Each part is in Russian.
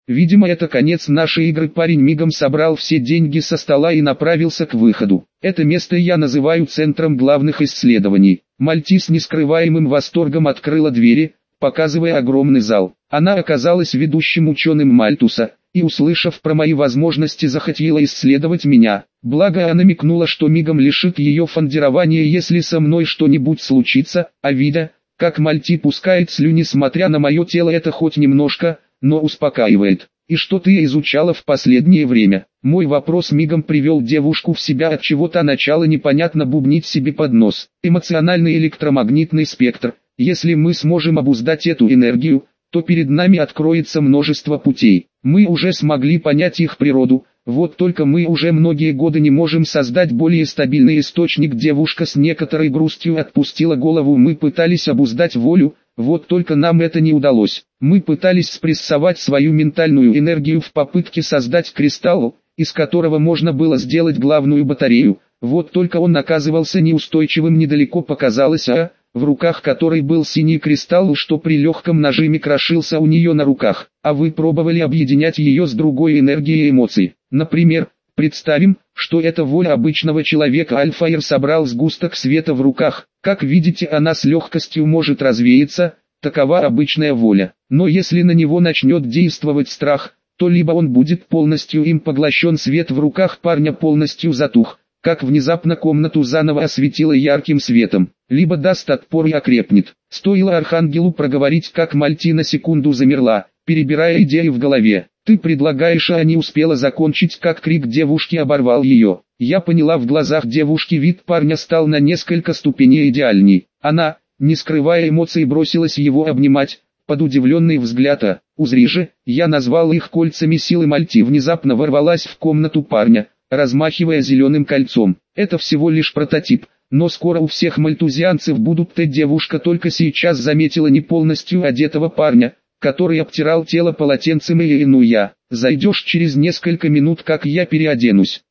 Видимо, это конец нашей игры. Парень мигом собрал все деньги со стола и направился к выходу. Это место я называю центром главных исследований. Мальти с нескрываемым восторгом открыла двери, показывая огромный зал. Она оказалась ведущим ученым Мальтуса, и, услышав про мои возможности, захотела исследовать меня. Благо она намекнула, что мигом лишит ее фондирования, если со мной что-нибудь случится, а видя, как Мальти пускает слюни смотря на мое тело, это хоть немножко, но успокаивает. «И что ты изучала в последнее время?» Мой вопрос мигом привел девушку в себя, от чего-то начала непонятно бубнить себе под нос. Эмоциональный электромагнитный спектр. Если мы сможем обуздать эту энергию, то перед нами откроется множество путей. Мы уже смогли понять их природу, вот только мы уже многие годы не можем создать более стабильный источник. Девушка с некоторой грустью отпустила голову. Мы пытались обуздать волю, вот только нам это не удалось. Мы пытались спрессовать свою ментальную энергию в попытке создать кристалл, из которого можно было сделать главную батарею, вот только он оказывался неустойчивым. Недалеко показалось в руках которой был синий кристалл, что при легком нажиме крошился у нее на руках. А вы пробовали объединять ее с другой энергией эмоций? Например, представим, что это воля обычного человека. Альфаир собрал сгусток света в руках. Как видите, она с легкостью может развеяться, такова обычная воля. Но если на него начнет действовать страх, то либо он будет полностью им поглощен. Свет в руках парня полностью затух, как внезапно комнату заново осветило ярким светом, либо даст отпор и окрепнет. Стоило Архангелу проговорить, как Мальти на секунду замерла, перебирая идеи в голове. «Ты предлагаешь?» А не успела закончить, как крик девушки оборвал ее. Я поняла, в глазах девушки вид парня стал на несколько ступеней идеальней. Она, не скрывая эмоций, бросилась его обнимать, под удивленный взгляд. «Узри же!» Я назвал их кольцами силы. Мальти внезапно ворвалась в комнату парня, размахивая зеленым кольцом. Это всего лишь прототип, но скоро у всех мальтузианцев будут. Девушка только сейчас заметила не полностью одетого парня, который обтирал тело полотенцем. Я. Зайдешь через несколько минут, как я переоденусь.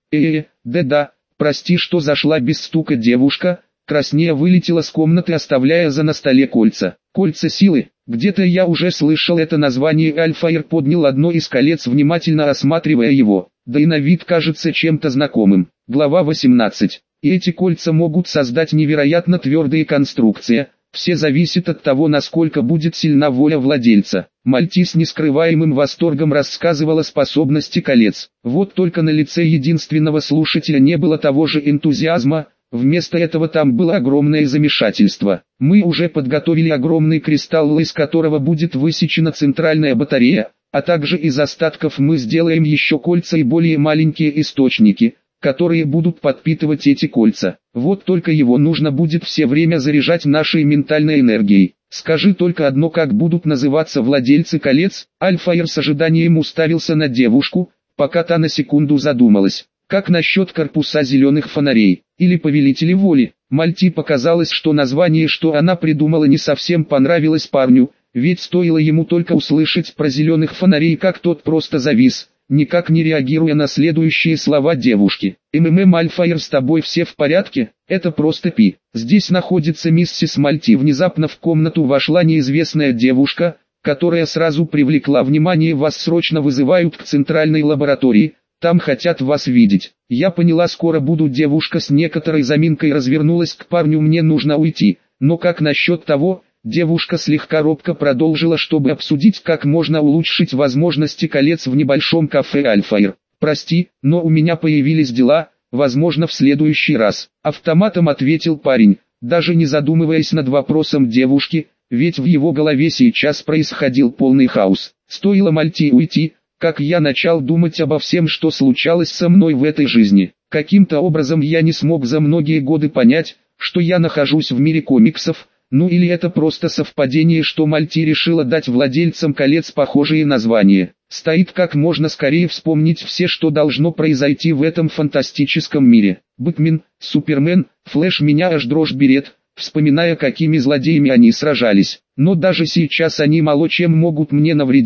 Да, прости, что зашла без стука. Девушка, краснея, вылетела с комнаты, оставляя на столе кольца. Кольца силы. Где-то я уже слышал это название. Альфаир поднял одно из колец, внимательно осматривая его. Да и на вид кажется чем-то знакомым. Глава 18. И эти кольца могут создать невероятно твердые конструкции. Все зависит от того, насколько будет сильна воля владельца. Мальти с нескрываемым восторгом рассказывала способности колец. Вот только на лице единственного слушателя не было того же энтузиазма. Вместо этого там было огромное замешательство. Мы уже подготовили огромный кристалл, из которого будет высечена центральная батарея, а также из остатков мы сделаем еще кольца и более маленькие источники, которые будут подпитывать эти кольца. Вот только его нужно будет все время заряжать нашей ментальной энергией. Скажи только одно, как будут называться владельцы колец? Альфаир с ожиданием уставился на девушку, пока та на секунду задумалась. Как насчет корпуса зеленых фонарей, или повелители воли? Мальти показалось, что название, что она придумала, не совсем понравилось парню, ведь стоило ему только услышать про зеленых фонарей, как тот просто завис, никак не реагируя на следующие слова девушки. Альфаир, с тобой все в порядке? Это просто пи. Здесь находится миссис Мальти. Внезапно в комнату вошла неизвестная девушка, которая сразу привлекла внимание. Вас срочно вызывают к центральной лаборатории. Там хотят вас видеть. Я поняла, скоро буду. Девушка с некоторой заминкой развернулась к парню. Мне нужно уйти. Но как насчет того? Девушка слегка робко продолжила, чтобы обсудить, как можно улучшить возможности колец в небольшом кафе. Альфаир, прости, но у меня появились дела, возможно в следующий раз. Автоматом ответил парень, даже не задумываясь над вопросом девушки, ведь в его голове сейчас происходил полный хаос. Стоило Мальти уйти, как я начал думать обо всем, что случалось со мной в этой жизни. Каким-то образом я не смог за многие годы понять, что я нахожусь в мире комиксов. Ну или это просто совпадение, что Мальти решила дать владельцам колец похожие названия. Стоит как можно скорее вспомнить все, что должно произойти в этом фантастическом мире. Бэтмен, Супермен, Флэш, меня аж дрожь берет, вспоминая, какими злодеями они сражались. Но даже сейчас они мало чем могут мне навредить.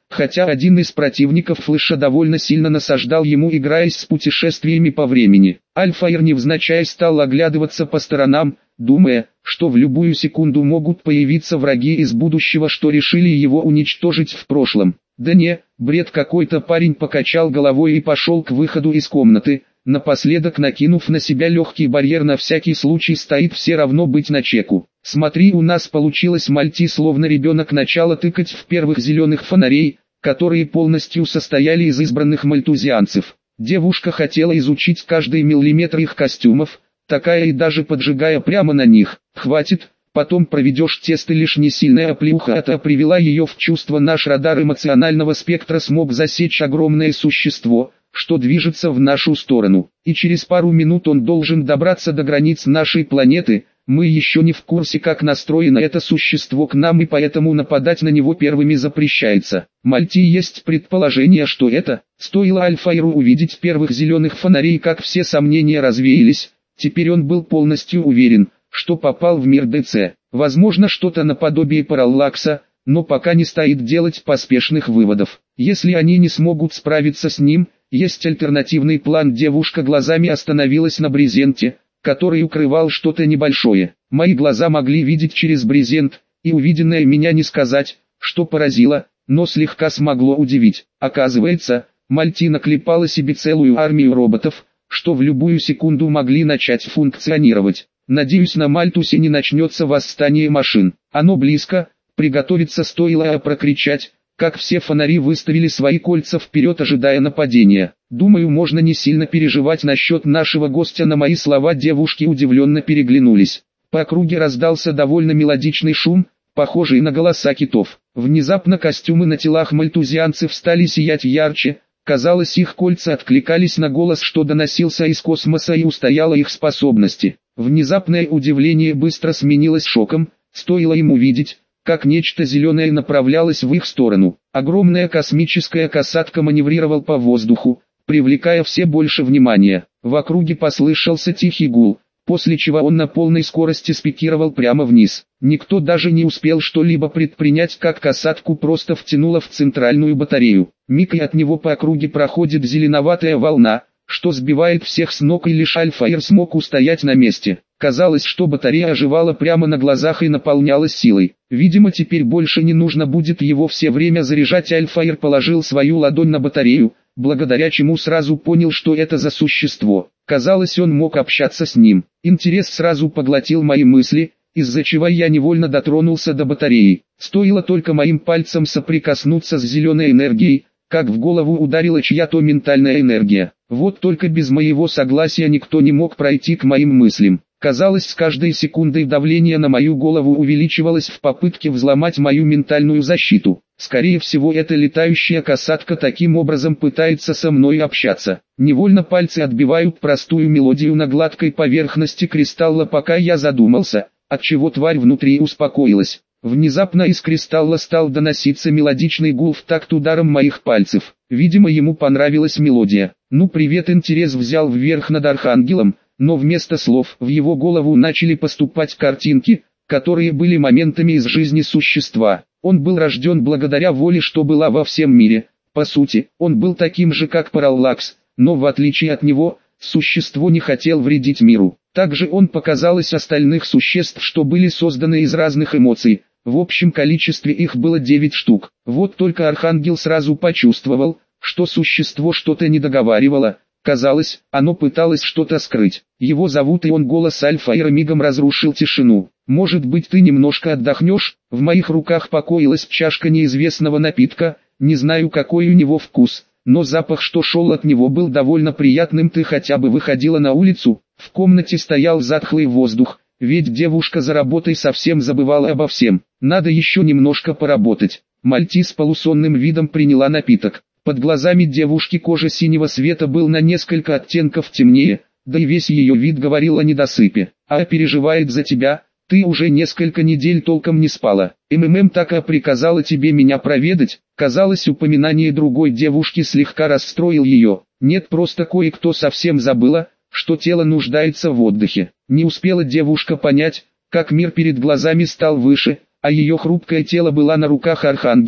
хотя один из противников Флэша довольно сильно насаждал ему, играясь с путешествиями по времени. Альфаир невзначай стал оглядываться по сторонам, думая, что в любую секунду могут появиться враги из будущего, что решили его уничтожить в прошлом. Да не, бред какой-то. Парень покачал головой и пошел к выходу из комнаты, напоследок накинув на себя легкий барьер, на всякий случай стоит все равно быть начеку. Смотри, у нас получилось. Мальти словно ребенок начала тыкать в первых зеленых фонарей, которые полностью состояли из избранных мальтузианцев. Девушка хотела изучить каждый миллиметр их костюмов, такая и даже поджигая прямо на них. Хватит, потом проведешь тесты. Лишь не сильная оплеуха это привела ее в чувство. Наш радар эмоционального спектра смог засечь огромное существо, что движется в нашу сторону, и через пару минут он должен добраться до границ нашей планеты. Мы еще не в курсе, как настроено это существо к нам, и поэтому нападать на него первыми запрещается. Мальти, есть предположение, что это. Стоило Альфаиру увидеть первых зеленых фонарей, как все сомнения развеялись. Теперь он был полностью уверен, что попал в мир ДЦ. Возможно, что-то наподобие параллакса, но пока не стоит делать поспешных выводов. Если они не смогут справиться с ним, есть альтернативный план. Девушка глазами остановилась на брезенте, который укрывал что-то небольшое. Мои глаза могли видеть через брезент, и увиденное меня не сказать, что поразило, но слегка смогло удивить. Оказывается, Мальти наклепала себе целую армию роботов, что в любую секунду могли начать функционировать. Надеюсь, на Мальтусе не начнется восстание машин. Оно близко, приготовиться стоило прокричать, как все фонари выставили свои кольца вперед, ожидая нападения. Думаю, можно не сильно переживать насчет нашего гостя. На мои слова девушки удивленно переглянулись. По округе раздался довольно мелодичный шум, похожий на голоса китов. Внезапно костюмы на телах мальтузианцев стали сиять ярче. Казалось, их кольца откликались на голос, что доносился из космоса, и устояло их способности. Внезапное удивление быстро сменилось шоком, стоило им увидеть, как нечто зеленое направлялось в их сторону. Огромная космическая касатка маневрировала по воздуху, привлекая все больше внимания. В округе послышался тихий гул, после чего он на полной скорости спикировал прямо вниз. Никто даже не успел что-либо предпринять, как касатку просто втянуло в центральную батарею. Миг, и от него по округе проходит зеленоватая волна, что сбивает всех с ног, и лишь Альфаир смог устоять на месте. Казалось, что батарея оживала прямо на глазах и наполнялась силой. Видимо, теперь больше не нужно будет его все время заряжать. Альфаир положил свою ладонь на батарею, благодаря чему сразу понял, что это за существо. Казалось, он мог общаться с ним. Интерес сразу поглотил мои мысли, из-за чего я невольно дотронулся до батареи. Стоило только моим пальцем соприкоснуться с зеленой энергией, как в голову ударила чья-то ментальная энергия. Вот только без моего согласия никто не мог пройти к моим мыслям. Казалось, с каждой секундой давление на мою голову увеличивалось в попытке взломать мою ментальную защиту. Скорее всего, эта летающая касатка таким образом пытается со мной общаться. Невольно пальцы отбивают простую мелодию на гладкой поверхности кристалла, пока я задумался, отчего тварь внутри успокоилась. Внезапно из кристалла стал доноситься мелодичный гул в такт ударом моих пальцев. Видимо, ему понравилась мелодия. Ну привет, интерес взял вверх над Архангелом, но вместо слов в его голову начали поступать картинки, которые были моментами из жизни существа. Он был рожден благодаря воле, что была во всем мире. По сути, он был таким же, как Параллакс, но в отличие от него, существо не хотел вредить миру. Также он показалось остальных существ, что были созданы из разных эмоций. В общем количестве их было 9 штук. Вот только Архангел сразу почувствовал, что существо что-то не договаривало. Казалось, оно пыталось что-то скрыть. Его зовут, и он голос Альфаира мигом разрушил тишину. Может быть, ты немножко отдохнешь? В моих руках покоилась чашка неизвестного напитка, не знаю, какой у него вкус, но запах, что шел от него, был довольно приятным. Ты хотя бы выходила на улицу? В комнате стоял затхлый воздух, ведь девушка за работой совсем забывала обо всем. Надо еще немножко поработать. Мальти с полусонным видом приняла напиток. Под глазами девушки кожа синего цвета был на несколько оттенков темнее, да и весь ее вид говорил о недосыпе. А переживает за тебя, ты уже несколько недель толком не спала. Так и приказала тебе меня проведать. Казалось, упоминание другой девушки слегка расстроил ее. Нет, просто кое-кто совсем забыла, что тело нуждается в отдыхе. Не успела девушка понять, как мир перед глазами стал выше, а ее хрупкое тело было на руках Архангела,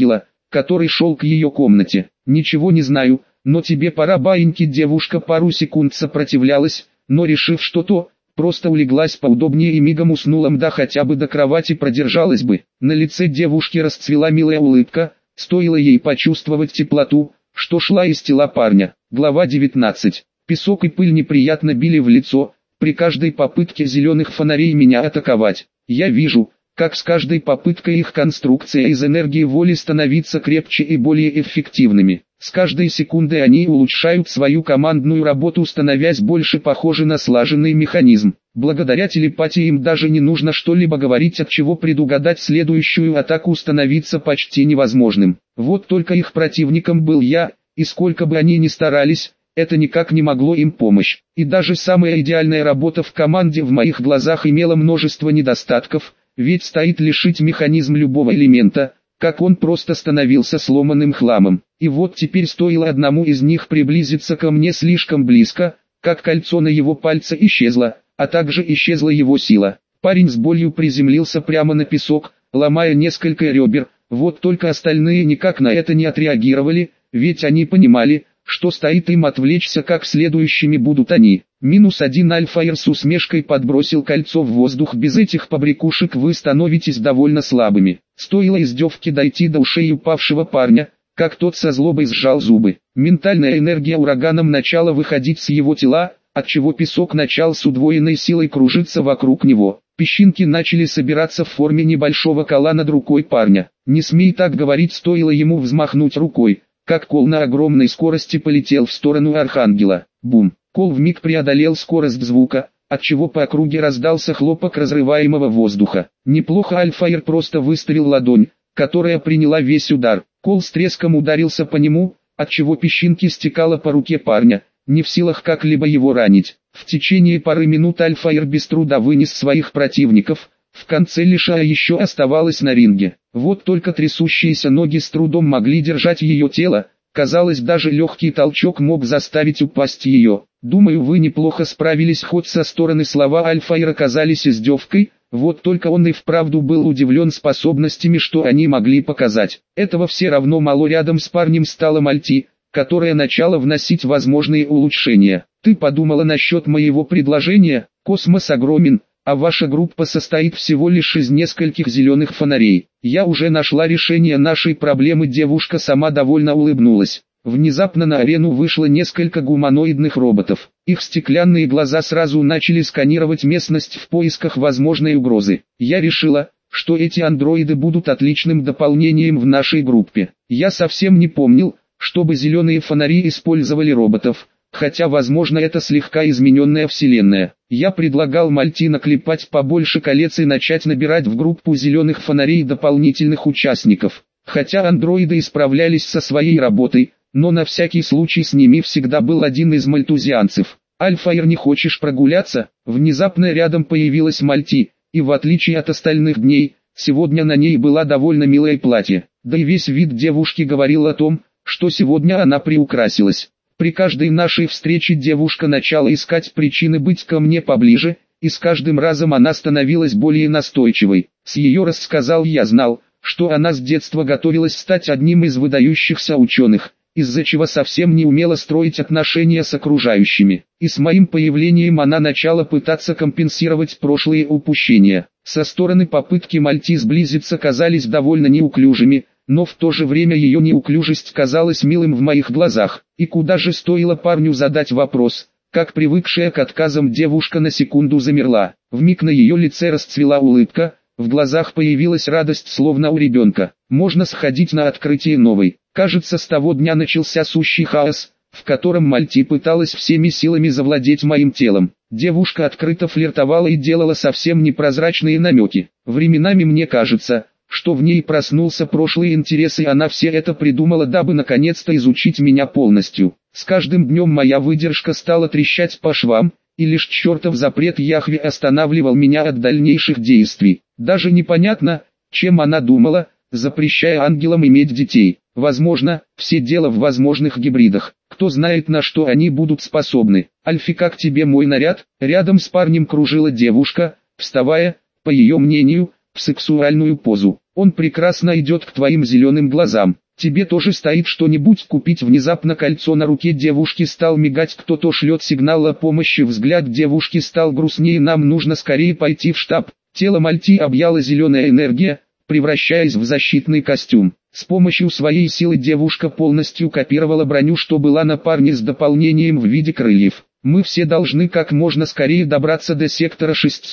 который шел к ее комнате. «Ничего не знаю, но тебе пора, баиньки». Девушка пару секунд сопротивлялась, но решив, что то, просто улеглась поудобнее и мигом уснула. Да хотя бы до кровати продержалась бы. На лице девушки расцвела милая улыбка, стоило ей почувствовать теплоту, что шла из тела парня. Глава 19. Песок и пыль неприятно били в лицо, при каждой попытке зеленых фонарей меня атаковать. Я вижу, как с каждой попыткой их конструкция из энергии воли становится крепче и более эффективными. С каждой секундой они улучшают свою командную работу, становясь больше похожи на слаженный механизм. Благодаря телепатии им даже не нужно что-либо говорить, отчего предугадать следующую атаку становится почти невозможным. Вот только их противником был я, и сколько бы они ни старались, это никак не могло им помочь. И даже самая идеальная работа в команде в моих глазах имела множество недостатков, ведь стоит лишить механизм любого элемента, как он просто становился сломанным хламом. И вот теперь стоило одному из них приблизиться ко мне слишком близко, как кольцо на его пальце исчезло, а также исчезла его сила. Парень с болью приземлился прямо на песок, ломая несколько ребер, вот только остальные никак на это не отреагировали, ведь они понимали, что стоит им отвлечься, как следующими будут они. -1 Альфаир с усмешкой подбросил кольцо в воздух. Без этих побрякушек вы становитесь довольно слабыми. Стоило издевке дойти до ушей упавшего парня, как тот со злобой сжал зубы. Ментальная энергия ураганом начала выходить с его тела, отчего песок начал с удвоенной силой кружиться вокруг него. Песчинки начали собираться в форме небольшого кола над рукой парня. «Не смей так говорить», стоило ему взмахнуть рукой, как кол на огромной скорости полетел в сторону Архангела. Бум! Кол вмиг преодолел скорость звука, отчего по округе раздался хлопок разрываемого воздуха. Неплохо. Альфаир просто выставил ладонь, которая приняла весь удар. Кол с треском ударился по нему, отчего песчинки стекало по руке парня, не в силах как-либо его ранить. В течение пары минут Альфаир без труда вынес своих противников, в конце лишая еще оставалась на ринге. Вот только трясущиеся ноги с трудом могли держать ее тело, казалось, даже легкий толчок мог заставить упасть ее. «Думаю, вы неплохо справились», хоть со стороны слова Альфаира казались издевкой, вот только он и вправду был удивлен способностями, что они могли показать. Этого все равно мало. Рядом с парнем стала Мальти, которая начала вносить возможные улучшения. «Ты подумала насчет моего предложения? Космос огромен, а ваша группа состоит всего лишь из нескольких зеленых фонарей. Я уже нашла решение нашей проблемы». Девушка сама довольно улыбнулась. Внезапно на арену вышло несколько гуманоидных роботов. Их стеклянные глаза сразу начали сканировать местность в поисках возможной угрозы. Я решила, что эти андроиды будут отличным дополнением в нашей группе. Я совсем не помнил, чтобы зеленые фонари использовали роботов, хотя возможно это слегка измененная вселенная. Я предлагал Мальти наклепать побольше колец и начать набирать в группу зеленых фонарей дополнительных участников. Хотя андроиды исправлялись со своей работой, но на всякий случай с ними всегда был один из мальтузианцев. «Альфаир, не хочешь прогуляться?» Внезапно рядом появилась Мальти, и в отличие от остальных дней, сегодня на ней было довольно милое платье. Да и весь вид девушки говорил о том, что сегодня она приукрасилась. При каждой нашей встрече девушка начала искать причины быть ко мне поближе, и с каждым разом она становилась более настойчивой. С ее рассказал я знал, что она с детства готовилась стать одним из выдающихся ученых, из-за чего совсем не умела строить отношения с окружающими. И с моим появлением она начала пытаться компенсировать прошлые упущения. Со стороны попытки Мальти сблизиться казались довольно неуклюжими, но в то же время ее неуклюжесть казалась милым в моих глазах. И куда же стоило парню задать вопрос, как привыкшая к отказам девушка на секунду замерла. Вмиг на ее лице расцвела улыбка, в глазах появилась радость, словно у ребенка. Можно сходить на открытие новой. Кажется, с того дня начался сущий хаос, в котором Мальти пыталась всеми силами завладеть моим телом. Девушка открыто флиртовала и делала совсем непрозрачные намеки. Временами мне кажется, что в ней проснулся прошлый интерес, и она все это придумала, дабы наконец-то изучить меня полностью. С каждым днем моя выдержка стала трещать по швам, и лишь чертов запрет Яхве останавливал меня от дальнейших действий. Даже непонятно, чем она думала, запрещая ангелам иметь детей. Возможно, все дело в возможных гибридах. Кто знает, на что они будут способны. «Альфи, как тебе мой наряд?» Рядом с парнем кружила девушка, вставая, по ее мнению, в сексуальную позу. «Он прекрасно идет к твоим зеленым глазам». Тебе тоже стоит что-нибудь купить. Внезапно кольцо на руке девушки стал мигать, кто-то шлет сигнал о помощи. Взгляд девушки стал грустнее. Нам нужно скорее пойти в штаб. Тело Мальти объяла зеленая энергия, превращаясь в защитный костюм. С помощью своей силы девушка полностью копировала броню, что была на парне, с дополнением в виде крыльев. Мы все должны как можно скорее добраться до сектора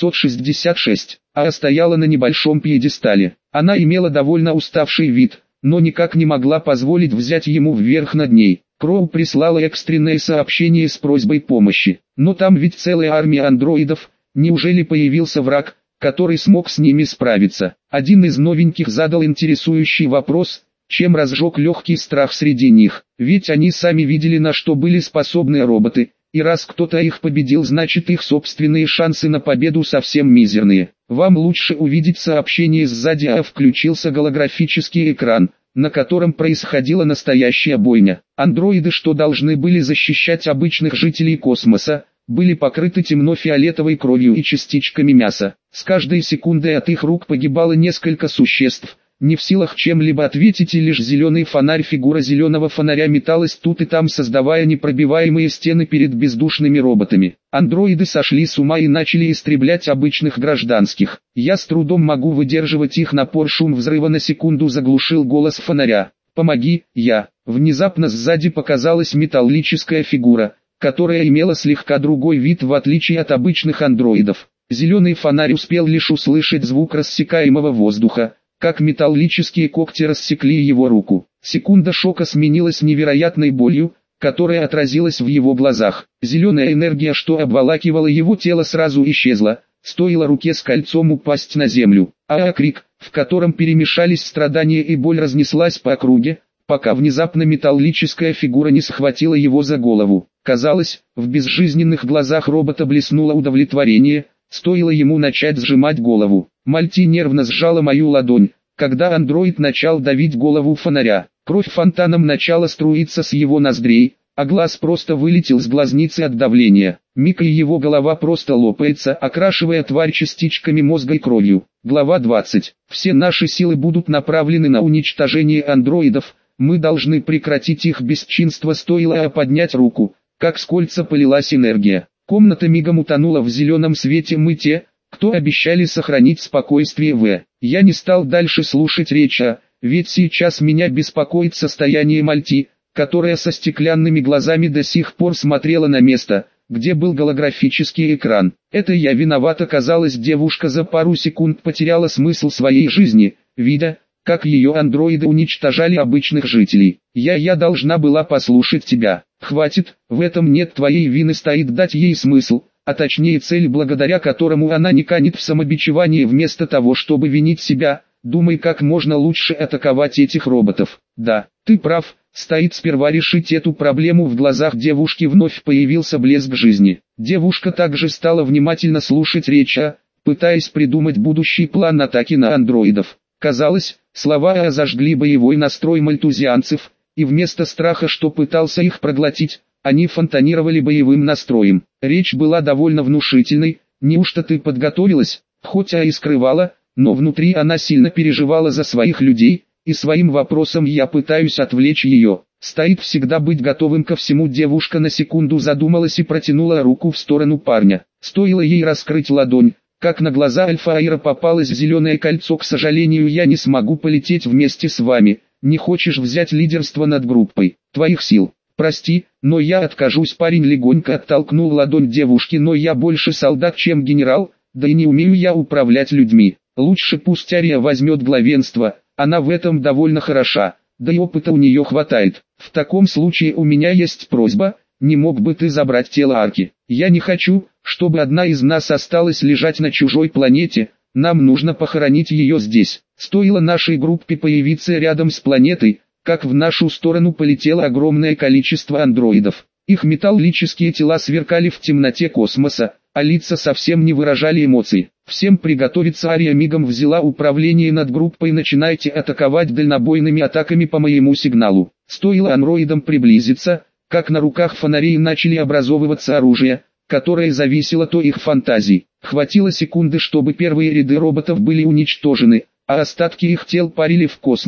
666. А стояла на небольшом пьедестале. Она имела довольно уставший вид, но никак не могла позволить взять ему вверх над ней. Кроу прислала экстренное сообщение с просьбой помощи. Но там ведь целая армия андроидов. Неужели появился враг, который смог с ними справиться? Один из новеньких задал интересующий вопрос, чем разжег легкий страх среди них. Ведь они сами видели, на что были способны роботы, и раз кто-то их победил, значит их собственные шансы на победу совсем мизерные. Вам лучше увидеть сообщение сзади. Включился голографический экран, на котором происходила настоящая бойня. Андроиды, что должны были защищать обычных жителей космоса, были покрыты темно-фиолетовой кровью и частичками мяса. С каждой секундой от их рук погибало несколько существ, не в силах чем-либо ответить, и лишь зеленый фонарь, фигура зеленого фонаря металась тут и там, создавая непробиваемые стены перед бездушными роботами. Андроиды сошли с ума и начали истреблять обычных гражданских. Я с трудом могу выдерживать их напор. Шум взрыва на секунду заглушил голос фонаря. «Помоги, я!» Внезапно сзади показалась металлическая фигура, которая имела слегка другой вид в отличие от обычных андроидов. Зеленый фонарь успел лишь услышать звук рассекаемого воздуха, как металлические когти рассекли его руку. Секунда шока сменилась невероятной болью, которая отразилась в его глазах. Зеленая энергия, что обволакивала его тело, сразу исчезла, стоило руке с кольцом упасть на землю. Крик, в котором перемешались страдания и боль, разнеслась по округе, пока внезапно металлическая фигура не схватила его за голову. Казалось, в безжизненных глазах робота блеснуло удовлетворение, стоило ему начать сжимать голову. Мальти нервно сжала мою ладонь, когда андроид начал давить голову фонаря. Кровь фонтаном начала струиться с его ноздрей, а глаз просто вылетел с глазницы от давления. Миг, и его голова просто лопается, окрашивая тварь частичками мозга и кровью. Глава 20. Все наши силы будут направлены на уничтожение андроидов. Мы должны прекратить их бесчинство. Стоило поднять руку, как с кольца полилась энергия. Комната мигом утонула в зеленом свете. Мы те, кто обещали сохранить спокойствие. Я не стал дальше слушать речь, ведь сейчас меня беспокоит состояние Мальти, которая со стеклянными глазами до сих пор смотрела на место, где был голографический экран. Это я виноват. Казалось, девушка за пару секунд потеряла смысл своей жизни, видя, как ее андроиды уничтожали обычных жителей. Я должна была послушать тебя. Хватит, в этом нет твоей вины. Стоит дать ей смысл, а точнее цель, благодаря которому она не канет в самобичевание. Вместо того, чтобы винить себя, думай, как можно лучше атаковать этих роботов. Да, ты прав, стоит сперва решить эту проблему. В глазах девушки вновь появился блеск жизни. Девушка также стала внимательно слушать речь, пытаясь придумать будущий план атаки на андроидов. Казалось, слова зажгли боевой настрой мальтузианцев, и вместо страха, что пытался их проглотить, они фонтанировали боевым настроем. Речь была довольно внушительной. «Неужто ты подготовилась?» Хоть и скрывала, но внутри она сильно переживала за своих людей, и своим вопросом я пытаюсь отвлечь ее. Стоит всегда быть готовым ко всему. Девушка на секунду задумалась и протянула руку в сторону парня. Стоило ей раскрыть ладонь, как на глаза Альфаира попалось зеленое кольцо. «К сожалению, я не смогу полететь вместе с вами. Не хочешь взять лидерство над группой? Твоих сил. Прости, но я откажусь». Парень легонько оттолкнул ладонь девушки. «Но я больше солдат, чем генерал, да и не умею я управлять людьми. Лучше пусть Ария возьмет главенство, она в этом довольно хороша, да и опыта у нее хватает. В таком случае у меня есть просьба, не мог бы ты забрать тело Арки? Я не хочу, чтобы одна из нас осталась лежать на чужой планете, нам нужно похоронить ее здесь». Стоило нашей группе появиться рядом с планетой, как в нашу сторону полетело огромное количество андроидов. Их металлические тела сверкали в темноте космоса, а лица совсем не выражали эмоций. «Всем приготовиться». Ария мигом взяла управление над группой. «Начинайте атаковать дальнобойными атаками по моему сигналу». Стоило андроидам приблизиться, как на руках фонарей начали образовываться оружия, которое зависело от их фантазий. Хватило секунды, чтобы первые ряды роботов были уничтожены, а остатки их тел парили в космосе.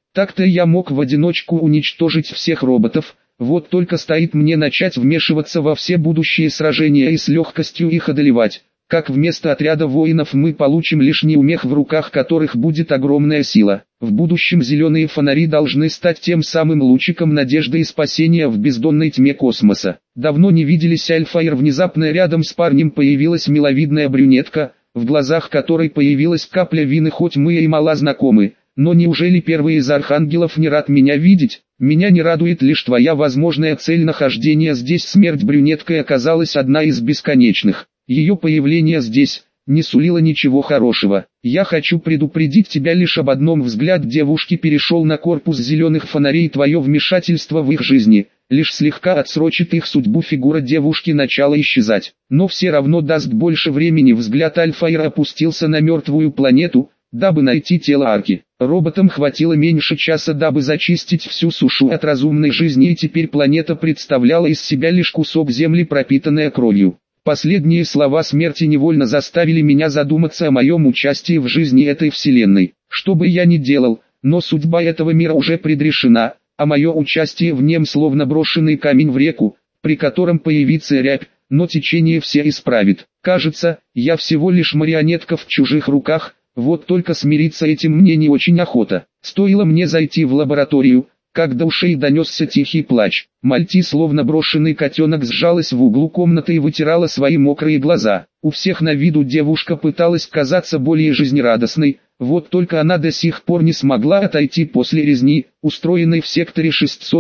Так-то я мог в одиночку уничтожить всех роботов, вот только стоит мне начать вмешиваться во все будущие сражения и с легкостью их одолевать, как вместо отряда воинов мы получим лишь неумех, в руках которых будет огромная сила. В будущем зеленые фонари должны стать тем самым лучиком надежды и спасения в бездонной тьме космоса. Давно не виделись, Альфаир. Внезапно рядом с парнем появилась миловидная брюнетка, в глазах которой появилась капля вины. Хоть мы и мало знакомы, но неужели первый из архангелов не рад меня видеть? Меня не радует лишь твоя возможная цель нахождения здесь. Смерть брюнеткой оказалась одна из бесконечных. Ее появление здесь не сулило ничего хорошего. Я хочу предупредить тебя лишь об одном. Взгляд девушки перешел на корпус зеленых фонарей. Твое вмешательство в их жизни лишь слегка отсрочит их судьбу. Фигура девушки начала исчезать, но все равно даст больше времени. Взгляд Альфаира опустился на мертвую планету, дабы найти тело Арки. Роботам хватило меньше часа, дабы зачистить всю сушу от разумной жизни, и теперь планета представляла из себя лишь кусок земли, пропитанная кровью. Последние слова смерти невольно заставили меня задуматься о моем участии в жизни этой вселенной. Что бы я ни делал, но судьба этого мира уже предрешена, а мое участие в нем словно брошенный камень в реку, при котором появится рябь, но течение все исправит. Кажется, я всего лишь марионетка в чужих руках, вот только смириться этим мне не очень охота. Стоило мне зайти в лабораторию, как до ушей донесся тихий плач. Мальти, словно брошенный котенок, сжалась в углу комнаты и вытирала свои мокрые глаза. У всех на виду девушка пыталась казаться более жизнерадостной, вот только она до сих пор не смогла отойти после резни, устроенной в секторе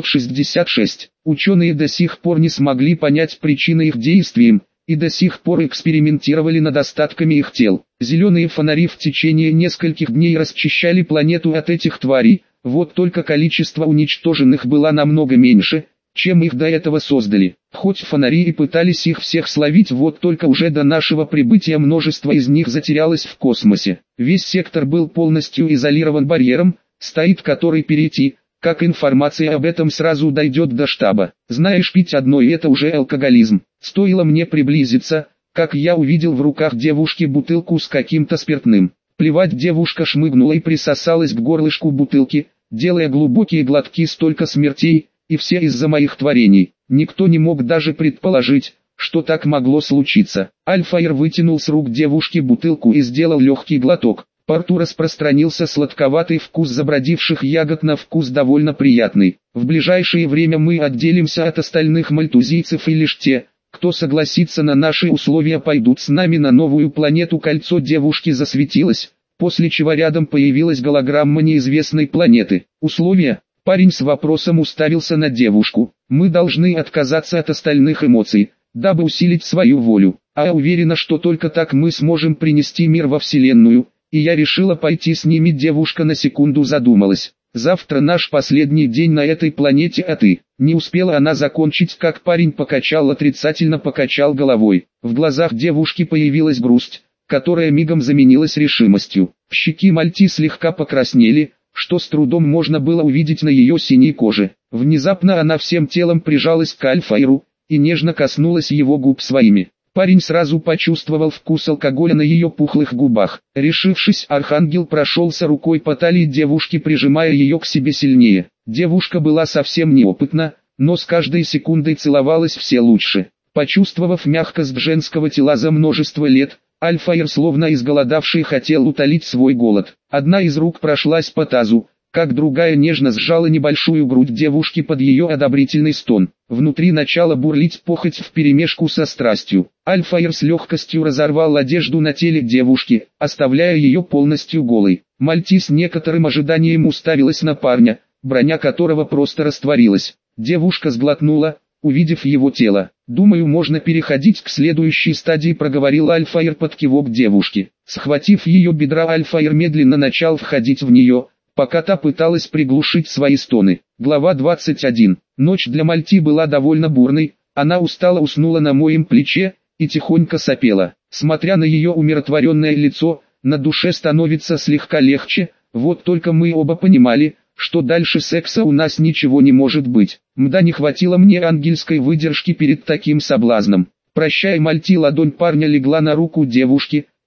666. Ученые до сих пор не смогли понять причины их действиям, и до сих пор экспериментировали над остатками их тел. Зеленые фонари в течение нескольких дней расчищали планету от этих тварей, вот только количество уничтоженных было намного меньше, чем их до этого создали. Хоть фонари и пытались их всех словить, вот только уже до нашего прибытия множество из них затерялось в космосе. Весь сектор был полностью изолирован барьером, стоит который перейти, как информация об этом сразу дойдет до штаба. Знаешь, пить одно и это уже алкоголизм. Стоило мне приблизиться, как я увидел в руках девушки бутылку с каким-то спиртным. Плевать, девушка шмыгнула и присосалась к горлышку бутылки, делая глубокие глотки. Столько смертей, и все из-за моих творений. Никто не мог даже предположить, что так могло случиться. Альфаир вытянул с рук девушки бутылку и сделал легкий глоток. По рту распространился сладковатый вкус забродивших ягод, на вкус довольно приятный. В ближайшее время мы отделимся от остальных мальтузийцев, и лишь те, кто согласится на наши условия, пойдут с нами на новую планету. Кольцо девушки засветилось, после чего рядом появилась голограмма неизвестной планеты. Условия? Парень с вопросом уставился на девушку. Мы должны отказаться от остальных эмоций, дабы усилить свою волю. А уверена, что только так мы сможем принести мир во Вселенную, и я решила пойти с ними. Девушка на секунду задумалась. Завтра наш последний день на этой планете, а ты? Не успела она закончить, как парень отрицательно покачал головой. В глазах девушки появилась грусть, которая мигом заменилась решимостью. Щеки Мальти слегка покраснели, что с трудом можно было увидеть на ее синей коже. Внезапно она всем телом прижалась к Альфаиру и нежно коснулась его губ своими. Парень сразу почувствовал вкус алкоголя на ее пухлых губах. Решившись, архангел прошелся рукой по талии девушки, прижимая ее к себе сильнее. Девушка была совсем неопытна, но с каждой секундой целовалась все лучше. Почувствовав мягкость женского тела за множество лет, Альфаир, словно изголодавший, хотел утолить свой голод. Одна из рук прошлась по тазу, как другая нежно сжала небольшую грудь девушки под ее одобрительный стон. Внутри начала бурлить похоть вперемешку со страстью. Альфаир с легкостью разорвал одежду на теле девушки, оставляя ее полностью голой. Мальти с некоторым ожиданием уставилась на парня, броня которого просто растворилась. Девушка сглотнула, увидев его тело. «Думаю, можно переходить к следующей стадии», — проговорил Альфаир под кивок девушки. Схватив ее бедра, Альфаир медленно начал входить в нее, пока та пыталась приглушить свои стоны. Глава 21. Ночь для Мальти была довольно бурной, она устало уснула на моем плече и тихонько сопела. Смотря на ее умиротворенное лицо, на душе становится слегка легче, вот только мы оба понимали, что дальше секса у нас ничего не может быть. Мда, не хватило мне ангельской выдержки перед таким соблазном. «Прощай, Мальти». Ладонь парня легла на руку девушки,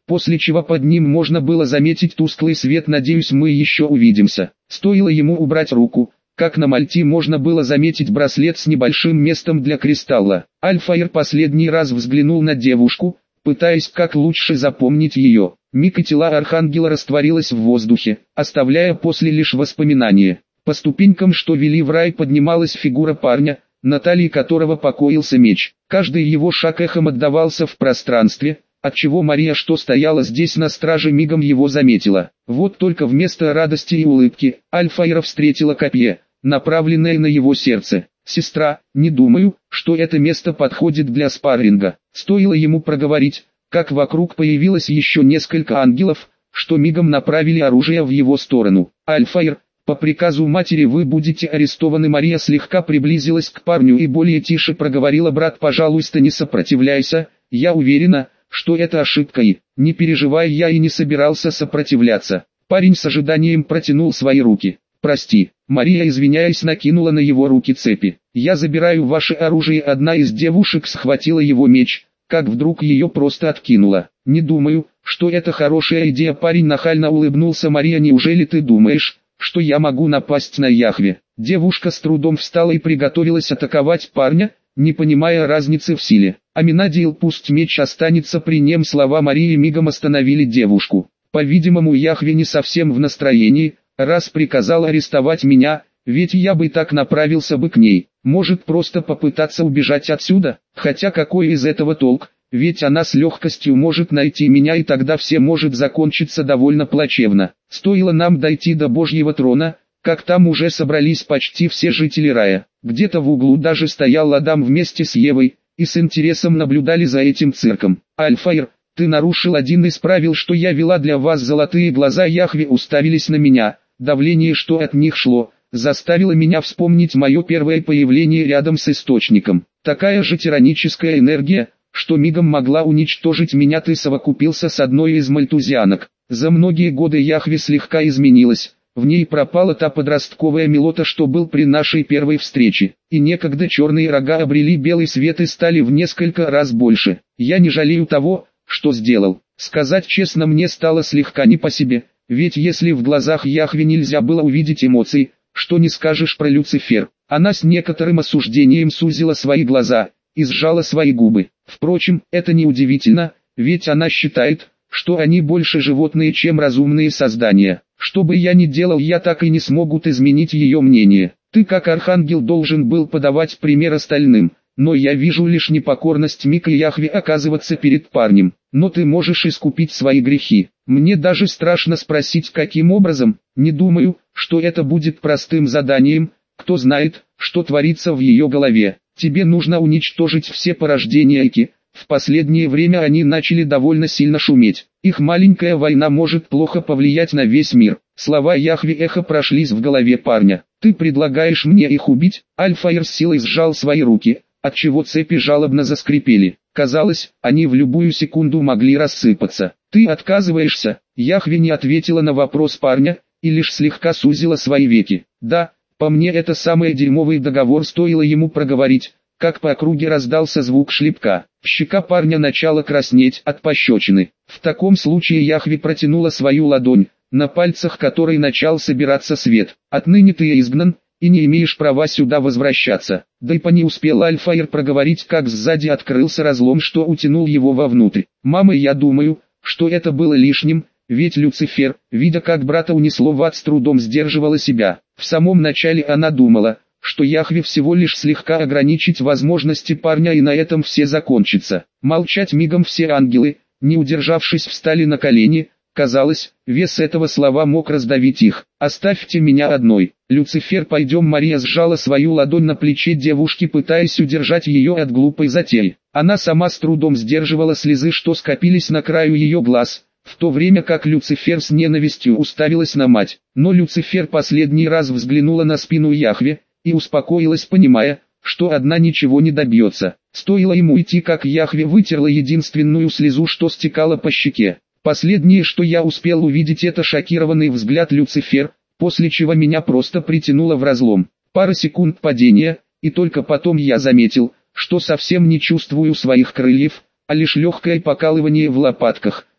после чего под ним можно было заметить тусклый свет. «Надеюсь, мы еще увидимся». Стоило ему убрать руку, как на мальте можно было заметить браслет с небольшим местом для кристалла. Альфаир последний раз взглянул на девушку, пытаясь как лучше запомнить ее. Миг и тело архангела растворилось в воздухе, оставляя после лишь воспоминания. По ступенькам, что вели в рай, поднималась фигура парня, на талии которого покоился меч. Каждый его шаг эхом отдавался в пространстве, отчего Мария, что стояла здесь на страже, мигом его заметила. Вот только вместо радости и улыбки, Альфаира встретила копье, направленное на его сердце. «Сестра, не думаю, что это место подходит для спарринга». Стоило ему проговорить, как вокруг появилось еще несколько ангелов, что мигом направили оружие в его сторону. «Альфаир, по приказу матери вы будете арестованы». Мария слегка приблизилась к парню и более тише проговорила: «Брат, пожалуйста, не сопротивляйся, я уверена, что это ошибка, и, не переживай, я и не собирался сопротивляться». Парень с ожиданием протянул свои руки. «Прости». Мария, извиняясь, накинула на его руки цепи. «Я забираю ваше оружие». Одна из девушек схватила его меч, как вдруг ее просто откинула. «Не думаю, что это хорошая идея». Парень нахально улыбнулся. «Мария, неужели ты думаешь, что я могу напасть на Яхве?» Девушка с трудом встала и приготовилась атаковать парня, не понимая разницы в силе. «Аминадиил, пусть меч останется при нем». Слова Марии мигом остановили девушку. «По-видимому, Яхве не совсем в настроении, раз приказал арестовать меня, ведь я бы так направился бы к ней. Может, просто попытаться убежать отсюда? Хотя какой из этого толк, ведь она с легкостью может найти меня, и тогда все может закончиться довольно плачевно. Стоило нам дойти до Божьего трона, как там уже собрались почти все жители рая. Где-то в углу даже стоял Адам вместе с Евой, и с интересом наблюдали за этим цирком. «Альфаир, ты нарушил один из правил, что я вела для вас». Золотые глаза Яхве уставились на меня. Давление, что от них шло, заставило меня вспомнить мое первое появление рядом с источником. Такая же тираническая энергия, что мигом могла уничтожить меня. «Ты совокупился с одной из мальтузианок». За многие годы Яхве слегка изменилась. В ней пропала та подростковая милота, что был при нашей первой встрече, и некогда черные рога обрели белый свет и стали в несколько раз больше. Я не жалею того, что сделал. Сказать честно, мне стало слегка не по себе, ведь если в глазах Яхве нельзя было увидеть эмоций, что не скажешь про Люцифер. Она с некоторым осуждением сузила свои глаза и сжала свои губы. Впрочем, это не удивительно, ведь она считает, что они больше животные, чем разумные создания. Что бы я ни делал, я так и не смогут изменить ее мнение. Ты как архангел должен был подавать пример остальным, но я вижу лишь непокорность Мика и Яхве оказываться перед парнем. Но ты можешь искупить свои грехи. Мне даже страшно спросить, каким образом. Не думаю, что это будет простым заданием. Кто знает, что творится в ее голове. Тебе нужно уничтожить все порождения Эки. В последнее время они начали довольно сильно шуметь. Их маленькая война может плохо повлиять на весь мир. Слова Яхве эхо прошлись в голове парня. Ты предлагаешь мне их убить? Альфаир с силой сжал свои руки, отчего цепи жалобно заскрипели. Казалось, они в любую секунду могли рассыпаться. Ты отказываешься? Яхве не ответила на вопрос парня, и лишь слегка сузила свои веки. Да, по мне это самый дерьмовый договор. Стоило ему проговорить, как по округе раздался звук шлепка. Щека парня начала краснеть от пощечины. В таком случае Яхве протянула свою ладонь, на пальцах которой начал собираться свет. Отныне ты изгнан, и не имеешь права сюда возвращаться. Да и по не успел Альфаир проговорить, как сзади открылся разлом, что утянул его вовнутрь. «Мама, я думаю, что это было лишним, ведь Люцифер, видя как брата унесло в ад, с трудом сдерживала себя. В самом начале она думала, что Яхве всего лишь слегка ограничить возможности парня, и на этом все закончится». Молчать мигом все ангелы, не удержавшись, встали на колени. Казалось, вес этого слова мог раздавить их. «Оставьте меня одной, Люцифер, пойдем». Мария сжала свою ладонь на плече девушки, пытаясь удержать ее от глупой затеи. Она сама с трудом сдерживала слезы, что скопились на краю ее глаз, в то время как Люцифер с ненавистью уставилась на мать. Но Люцифер последний раз взглянула на спину Яхве и успокоилась, понимая, что одна ничего не добьется. Стоило ему идти, как Яхве вытерла единственную слезу, что стекала по щеке. Последнее, что я успел увидеть, это шокированный взгляд Люцифер, после чего меня просто притянуло в разлом. Пара секунд падения, и только потом я заметил, что совсем не чувствую своих крыльев, а лишь легкое покалывание в лопатках.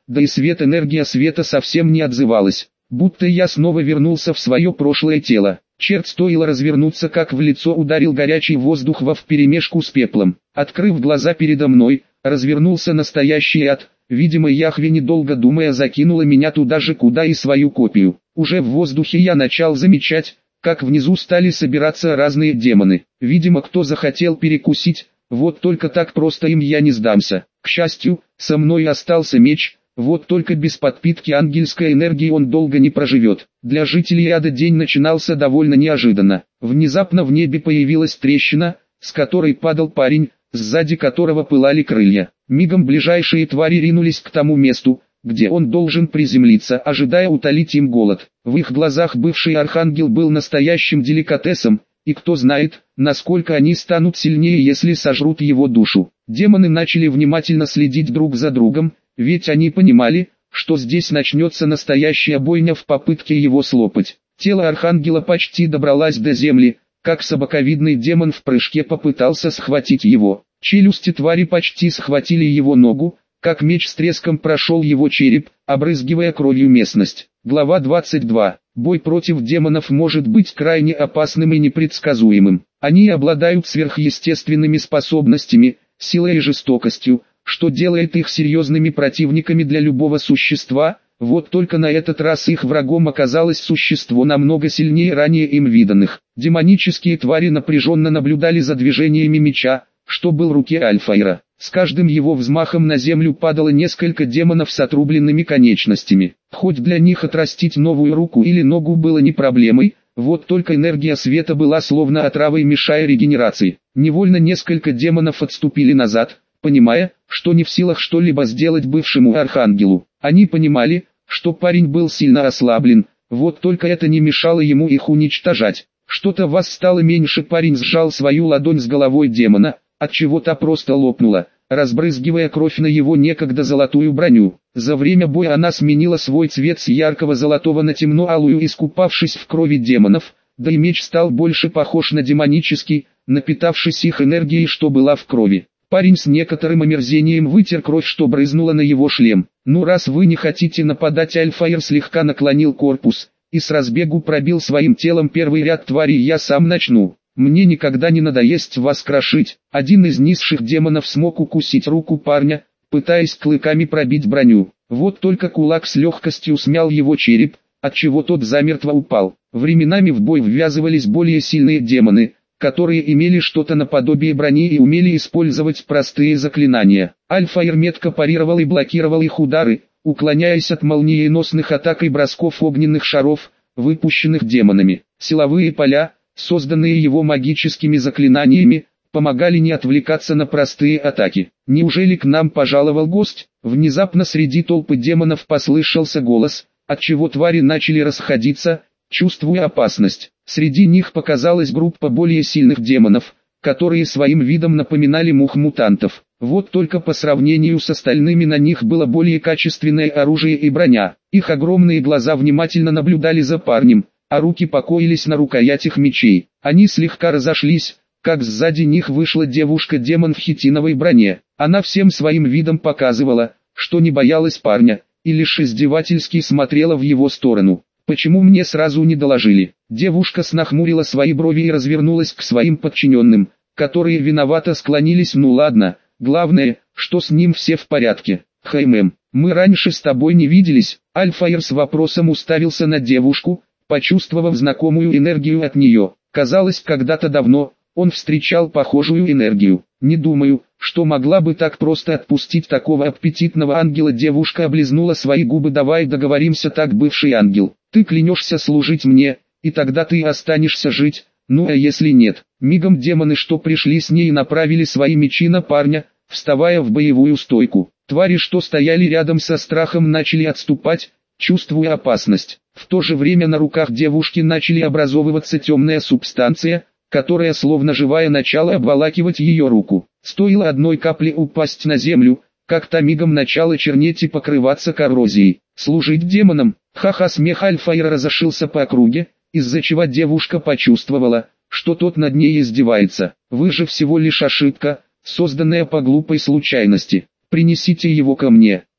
да и энергия света совсем не отзывалась, будто я снова вернулся в свое прошлое тело. Черт, стоило развернуться, как в лицо ударил горячий воздух вперемешку с пеплом. Открыв глаза, передо мной развернулся настоящий ад. Видимо, Яхве, недолго думая, закинула меня туда же, куда и свою копию. Уже в воздухе я начал замечать, как внизу стали собираться разные демоны. Видимо, кто захотел перекусить, вот только так просто им я не сдамся. К счастью, со мной остался меч, вот только без подпитки ангельской энергии он долго не проживет. Для жителей ада день начинался довольно неожиданно. Внезапно в небе появилась трещина, с которой падал парень, сзади которого пылали крылья. Мигом ближайшие твари ринулись к тому месту, где он должен приземлиться, ожидая утолить им голод. В их глазах бывший архангел был настоящим деликатесом, и кто знает, насколько они станут сильнее, если сожрут его душу. Демоны начали внимательно следить друг за другом, ведь они понимали, что здесь начнется настоящая бойня в попытке его слопать. Тело архангела почти добралось до земли, как собаковидный демон в прыжке попытался схватить его. Челюсти твари почти схватили его ногу, как меч с треском прошел его череп, обрызгивая кровью местность. Глава 22. Бой против демонов может быть крайне опасным и непредсказуемым. Они обладают сверхъестественными способностями, силой и жестокостью, что делает их серьезными противниками для любого существа. Вот только на этот раз их врагом оказалось существо намного сильнее ранее им виданных. Демонические твари напряженно наблюдали за движениями меча, что был в руке Альфаира. С каждым его взмахом на землю падало несколько демонов с отрубленными конечностями. Хоть для них отрастить новую руку или ногу было не проблемой, вот только энергия света была словно отравой, мешая регенерации. Невольно несколько демонов отступили назад, понимая, что не в силах что-либо сделать бывшему архангелу. Они понимали, что парень был сильно ослаблен, вот только это не мешало ему их уничтожать. Что-то вас стало меньше, парень сжал свою ладонь с головой демона, отчего та просто лопнула, разбрызгивая кровь на его некогда золотую броню. За время боя она сменила свой цвет с яркого золотого на темно-алую, искупавшись в крови демонов, да и меч стал больше похож на демонический, напитавшись их энергией, что была в крови. Парень с некоторым омерзением вытер кровь, что брызнула на его шлем. «Ну, раз вы не хотите нападать», Альфаир слегка наклонил корпус и с разбегу пробил своим телом первый ряд тварей. «Я сам начну. Мне никогда не надоест вас крошить». Один из низших демонов смог укусить руку парня, пытаясь клыками пробить броню. Вот только кулак с легкостью смял его череп, отчего тот замертво упал. Временами в бой ввязывались более сильные демоны, которые имели что-то наподобие брони и умели использовать простые заклинания. Альфаир метко парировал и блокировал их удары, уклоняясь от молниеносных атак и бросков огненных шаров, выпущенных демонами. Силовые поля, созданные его магическими заклинаниями, помогали не отвлекаться на простые атаки. «Неужели к нам пожаловал гость?» Внезапно среди толпы демонов послышался голос, отчего твари начали расходиться, чувствуя опасность. Среди них показалась группа более сильных демонов, которые своим видом напоминали мух-мутантов. Вот только по сравнению с остальными на них было более качественное оружие и броня. Их огромные глаза внимательно наблюдали за парнем, а руки покоились на рукоятях мечей. Они слегка разошлись, как сзади них вышла девушка-демон в хитиновой броне. Она всем своим видом показывала, что не боялась парня, и лишь издевательски смотрела в его сторону. «Почему мне сразу не доложили?» Девушка нахмурила свои брови и развернулась к своим подчиненным, которые виновато склонились. «Ну ладно, главное, что с ним все в порядке. Хаймэм, мы раньше с тобой не виделись». Альфаир с вопросом уставился на девушку, почувствовав знакомую энергию от нее. Казалось, когда-то давно он встречал похожую энергию. «Не думаю, что могла бы так просто отпустить такого аппетитного ангела». Девушка облизнула свои губы. «Давай договоримся так, бывший ангел. Ты клянешься служить мне, и тогда ты останешься жить, ну а если нет?» Мигом демоны, что пришли с ней, направили свои мечи на парня, вставая в боевую стойку. Твари, что стояли рядом, со страхом начали отступать, чувствуя опасность. В то же время на руках девушки начали образовываться темная субстанция, которая словно живая начала обволакивать ее руку. Стоило одной капле упасть на землю, как та мигом начала чернеть и покрываться коррозией. «Служить демонам?» Ха-ха, смех Альфаира разошелся по округе, из-за чего девушка почувствовала, что тот над ней издевается. «Вы же всего лишь ошибка, созданная по глупой случайности. Принесите его ко мне».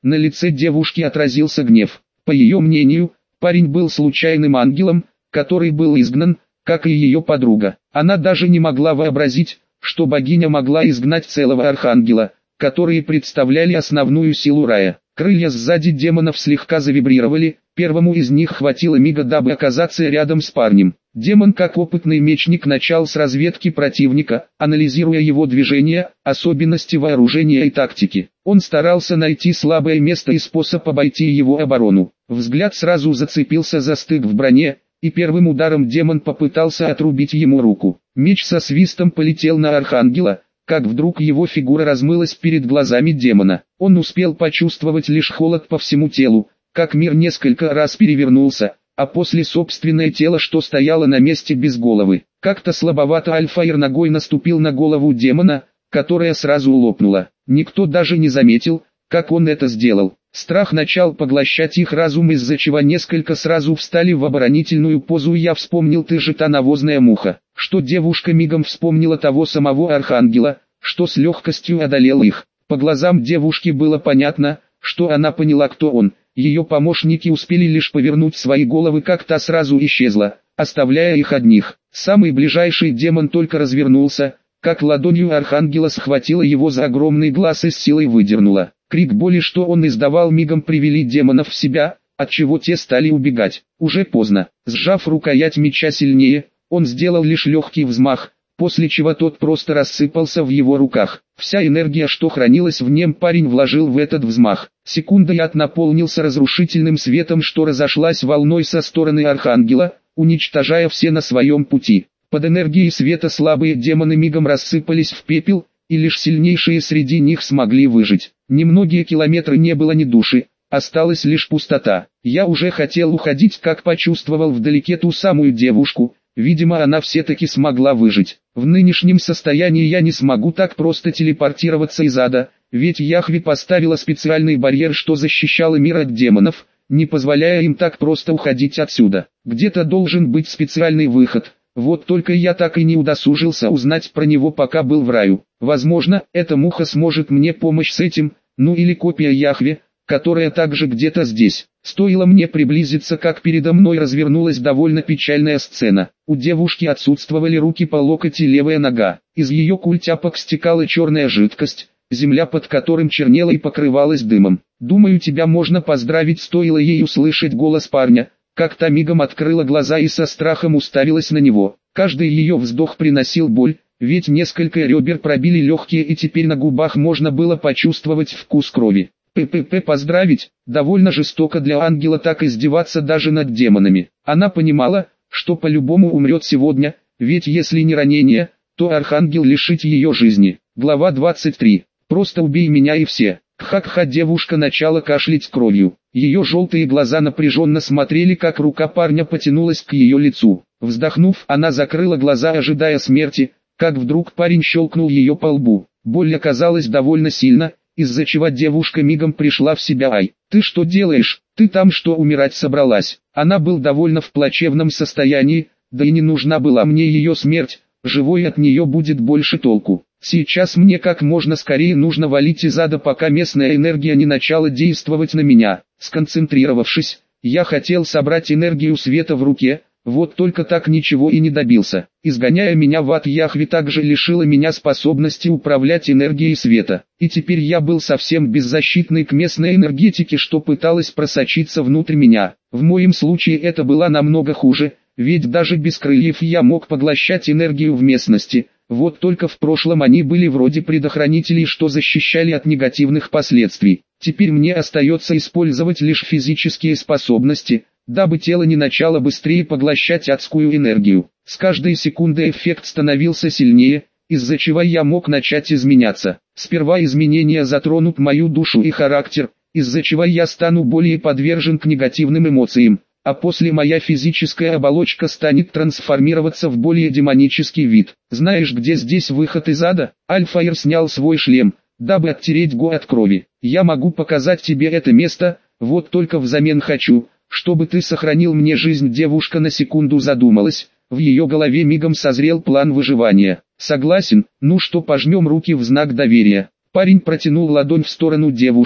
На лице девушки отразился гнев. По ее мнению, парень был случайным ангелом, который был изгнан, как и ее подруга. Она даже не могла вообразить, что богиня могла изгнать целого архангела, которые представляли основную силу рая. Крылья сзади демонов слегка завибрировали, первому из них хватило мига, дабы оказаться рядом с парнем. Демон, как опытный мечник, начал с разведки противника, анализируя его движения, особенности вооружения и тактики. Он старался найти слабое место и способ обойти его оборону. Взгляд сразу зацепился за стык в броне, и первым ударом демон попытался отрубить ему руку. Меч со свистом полетел на архангела, как вдруг его фигура размылась перед глазами демона. Он успел почувствовать лишь холод по всему телу, как мир несколько раз перевернулся, а после собственное тело, что стояло на месте без головы. Как-то слабовато Альфаир ногой наступил на голову демона, которая сразу лопнула. Никто даже не заметил, как он это сделал. Страх начал поглощать их разум, из-за чего несколько сразу встали в оборонительную позу. Я вспомнил, ты же та навозная муха. Что девушка мигом вспомнила того самого архангела, что с легкостью одолел их. По глазам девушки было понятно, что она поняла, кто он. Ее помощники успели лишь повернуть свои головы, как та сразу исчезла, оставляя их одних. Самый ближайший демон только развернулся, как ладонью архангела схватила его за огромный глаз и с силой выдернула. Крик боли, что он издавал, мигом привели демонов в себя, отчего те стали убегать. Уже поздно. Сжав рукоять меча сильнее, он сделал лишь легкий взмах, после чего тот просто рассыпался в его руках. Вся энергия, что хранилась в нем, парень вложил в этот взмах. Секундой ад наполнился разрушительным светом, что разошлась волной со стороны архангела, уничтожая все на своем пути. Под энергией света слабые демоны мигом рассыпались в пепел, и лишь сильнейшие среди них смогли выжить. Немногие километры не было ни души, осталась лишь пустота. Я уже хотел уходить, как почувствовал вдалеке ту самую девушку. Видимо, она все-таки смогла выжить. В нынешнем состоянии я не смогу так просто телепортироваться из ада, ведь Яхве поставила специальный барьер, что защищала мир от демонов, не позволяя им так просто уходить отсюда. Где-то должен быть специальный выход. Вот только я так и не удосужился узнать про него, пока был в раю. Возможно, эта муха сможет мне помочь с этим, ну или копия Яхве, которая также где-то здесь. Стоило мне приблизиться, как передо мной развернулась довольно печальная сцена. У девушки отсутствовали руки по локоть и левая нога. Из ее культяпок стекала черная жидкость, земля под которым чернела и покрывалась дымом. «Думаю, тебя можно поздравить», стоило ей услышать голос парня, как та мигом открыла глаза и со страхом уставилась на него. Каждый ее вздох приносил боль, ведь несколько ребер пробили легкие, и теперь на губах можно было почувствовать вкус крови. Поздравить, довольно жестоко для ангела так издеваться даже над демонами. Она понимала, что по-любому умрет сегодня, ведь если не ранение, то архангел лишит ее жизни. Глава 23. Просто убей меня и все. Кха-кха, девушка начала кашлять кровью. Ее желтые глаза напряженно смотрели, как рука парня потянулась к ее лицу. Вздохнув, она закрыла глаза, ожидая смерти, как вдруг парень щелкнул ее по лбу. Боль оказалась довольно сильна, из-за чего девушка мигом пришла в себя. «Ай, ты что делаешь? Ты там что, умирать собралась?» Она был довольно в плачевном состоянии, да и не нужна была мне ее смерть, живой от нее будет больше толку. Сейчас мне как можно скорее нужно валить из ада, пока местная энергия не начала действовать на меня. Сконцентрировавшись, я хотел собрать энергию света в руке, вот только так ничего и не добился. Изгоняя меня в ад, Яхве также лишила меня способности управлять энергией света. И теперь я был совсем беззащитный к местной энергетике, что пыталась просочиться внутрь меня. В моем случае это было намного хуже, ведь даже без крыльев я мог поглощать энергию в местности. Вот только в прошлом они были вроде предохранителей, что защищали от негативных последствий. Теперь мне остается использовать лишь физические способности, дабы тело не начало быстрее поглощать адскую энергию. С каждой секундой эффект становился сильнее, из-за чего я мог начать изменяться. Сперва изменения затронут мою душу и характер, из-за чего я стану более подвержен к негативным эмоциям, а после моя физическая оболочка станет трансформироваться в более демонический вид. Знаешь, где здесь выход из ада? Альфаир снял свой шлем, дабы оттереть го от крови. Я могу показать тебе это место, вот только взамен хочу, чтобы ты сохранил мне жизнь. Девушка на секунду задумалась, в ее голове мигом созрел план выживания. Согласен, ну что, пожмем руки в знак доверия. Парень протянул ладонь в сторону девушки,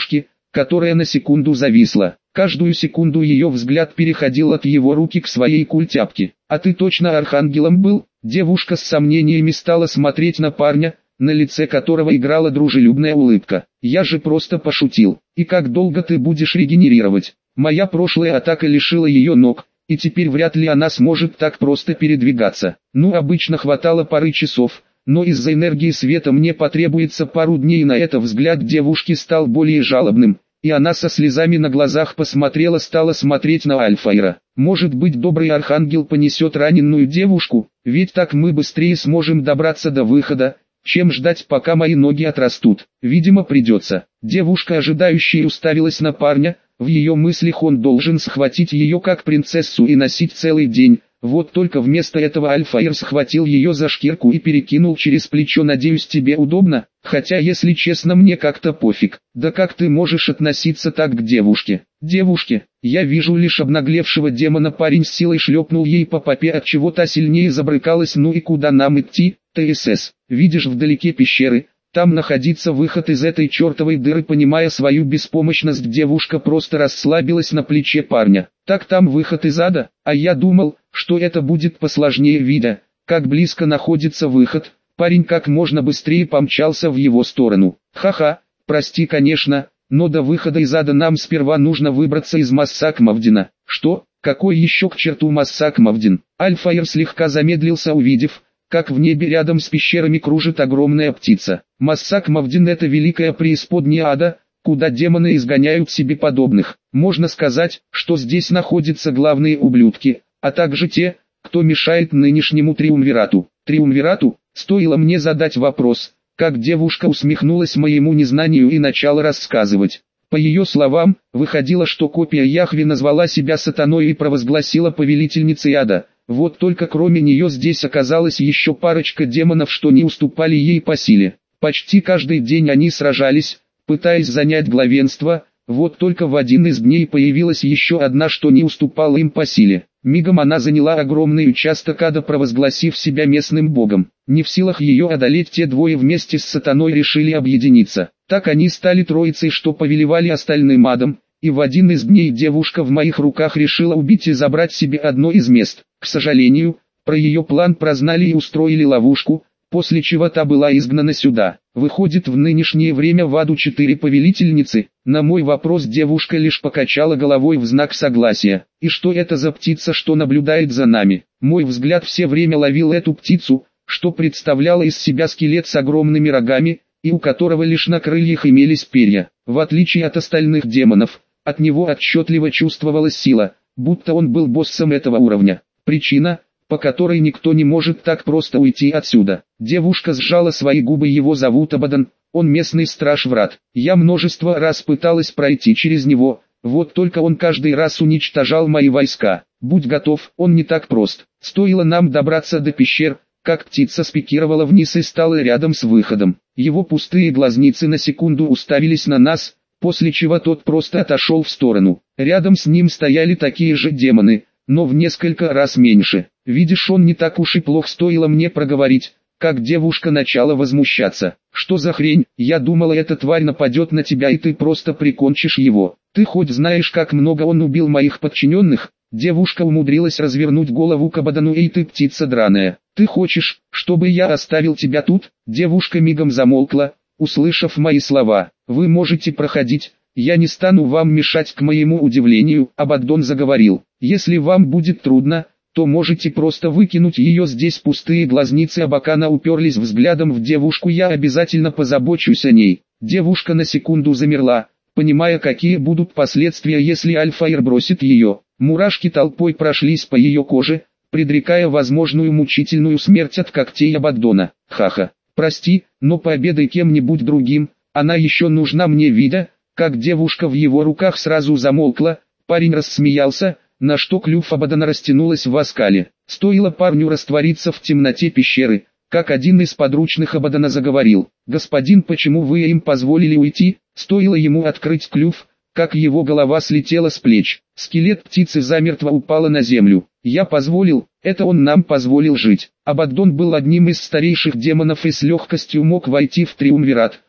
которая на секунду зависла. Каждую секунду ее взгляд переходил от его руки к своей культяпке. «А ты точно архангелом был?» Девушка с сомнениями стала смотреть на парня, на лице которого играла дружелюбная улыбка. «Я же просто пошутил. И как долго ты будешь регенерировать? Моя прошлая атака лишила ее ног, и теперь вряд ли она сможет так просто передвигаться. Ну, обычно хватало пары часов, но из-за энергии света мне потребуется пару дней». На это взгляд девушки стал более жалобным, и она со слезами на глазах стала смотреть на Альфаира. «Может быть, добрый архангел понесет раненую девушку, ведь так мы быстрее сможем добраться до выхода, чем ждать, пока мои ноги отрастут. Видимо, придется». Девушка ожидающая уставилась на парня, в ее мыслях он должен схватить ее как принцессу и носить целый день. Вот только вместо этого Альфаир схватил ее за шкирку и перекинул через плечо. «Надеюсь, тебе удобно? Хотя, если честно, мне как-то пофиг». «Да как ты можешь относиться так к девушке?» «Девушке? Я вижу лишь обнаглевшего демона». Парень с силой шлепнул ей по попе, отчего та сильнее забрыкалась. «Ну и куда нам идти, ТСС? Видишь вдалеке пещеры? Там находится выход из этой чертовой дыры». Понимая свою беспомощность, девушка просто расслабилась на плече парня. «Так там выход из ада? А я думал, что это будет посложнее». Видя, как близко находится выход, парень как можно быстрее помчался в его сторону. «Ха-ха, прости, конечно, но до выхода из ада нам сперва нужно выбраться из Массак Мавдина». «Что? Какой еще к черту Массак Мавдин?» Альфаир слегка замедлился, увидев, как в небе рядом с пещерами кружит огромная птица. Массак Мавдин — это великая преисподняя ада, куда демоны изгоняют себе подобных. Можно сказать, что здесь находятся главные ублюдки, а также те, кто мешает нынешнему триумвирату. Триумвирату? Стоило мне задать вопрос, как девушка усмехнулась моему незнанию и начала рассказывать. По ее словам, выходило, что копия Яхве назвала себя сатаной и провозгласила повелительницей ада. Вот только кроме нее здесь оказалась еще парочка демонов, что не уступали ей по силе. Почти каждый день они сражались, пытаясь занять главенство, вот только в один из дней появилась еще одна, что не уступала им по силе. Мигом она заняла огромный участок ада, провозгласив себя местным богом. Не в силах ее одолеть, те двое вместе с сатаной решили объединиться. Так они стали троицей, что повелевали остальным адом, и в один из дней девушка в моих руках решила убить и забрать себе одно из мест. К сожалению, про ее план прознали и устроили ловушку, после чего та была изгнана сюда. Выходит, в нынешнее время в аду 4 повелительницы. На мой вопрос девушка лишь покачала головой в знак согласия. «И что это за птица, что наблюдает за нами?» Мой взгляд все время ловил эту птицу, что представляла из себя скелет с огромными рогами, и у которого лишь на крыльях имелись перья. В отличие от остальных демонов, от него отчетливо чувствовалась сила, будто он был боссом этого уровня. Причина, по которой никто не может так просто уйти отсюда. Девушка сжала свои губы. «Его зовут Абадан, он местный страж врат. Я множество раз пыталась пройти через него, вот только он каждый раз уничтожал мои войска. Будь готов, он не так прост». Стоило нам добраться до пещер, как птица спикировала вниз и стала рядом с выходом. Его пустые глазницы на секунду уставились на нас, после чего тот просто отошел в сторону. Рядом с ним стояли такие же демоны, но в несколько раз меньше. «Видишь, он не так уж и плох». Стоило мне проговорить, как девушка начала возмущаться. «Что за хрень? Я думала, эта тварь нападет на тебя и ты просто прикончишь его. Ты хоть знаешь, как много он убил моих подчиненных?» Девушка умудрилась развернуть голову к Абадану. «Эй ты, птица драная, ты хочешь, чтобы я оставил тебя тут?» Девушка мигом замолкла, услышав мои слова. «Вы можете проходить, я не стану вам мешать». К моему удивлению, Абаддон заговорил. «Если вам будет трудно, то можете просто выкинуть ее здесь». Пустые глазницы Абакана уперлись взглядом в девушку. «Я обязательно позабочусь о ней». Девушка на секунду замерла, понимая, какие будут последствия, если Альфаир бросит ее. Мурашки толпой прошлись по ее коже, предрекая возможную мучительную смерть от когтей Абаддона. «Ха-ха, прости, но пообедай кем-нибудь другим, она еще нужна мне». Видя, как девушка в его руках сразу замолкла, парень рассмеялся, на что клюв Абаддона растянулась в оскале. Стоило парню раствориться в темноте пещеры, как один из подручных Абаддона заговорил. «Господин, почему вы им позволили уйти?» Стоило ему открыть клюв, как его голова слетела с плеч. Скелет птицы замертво упала на землю. «Я позволил, это он нам позволил жить». Абаддон был одним из старейших демонов и с легкостью мог войти в триумвират,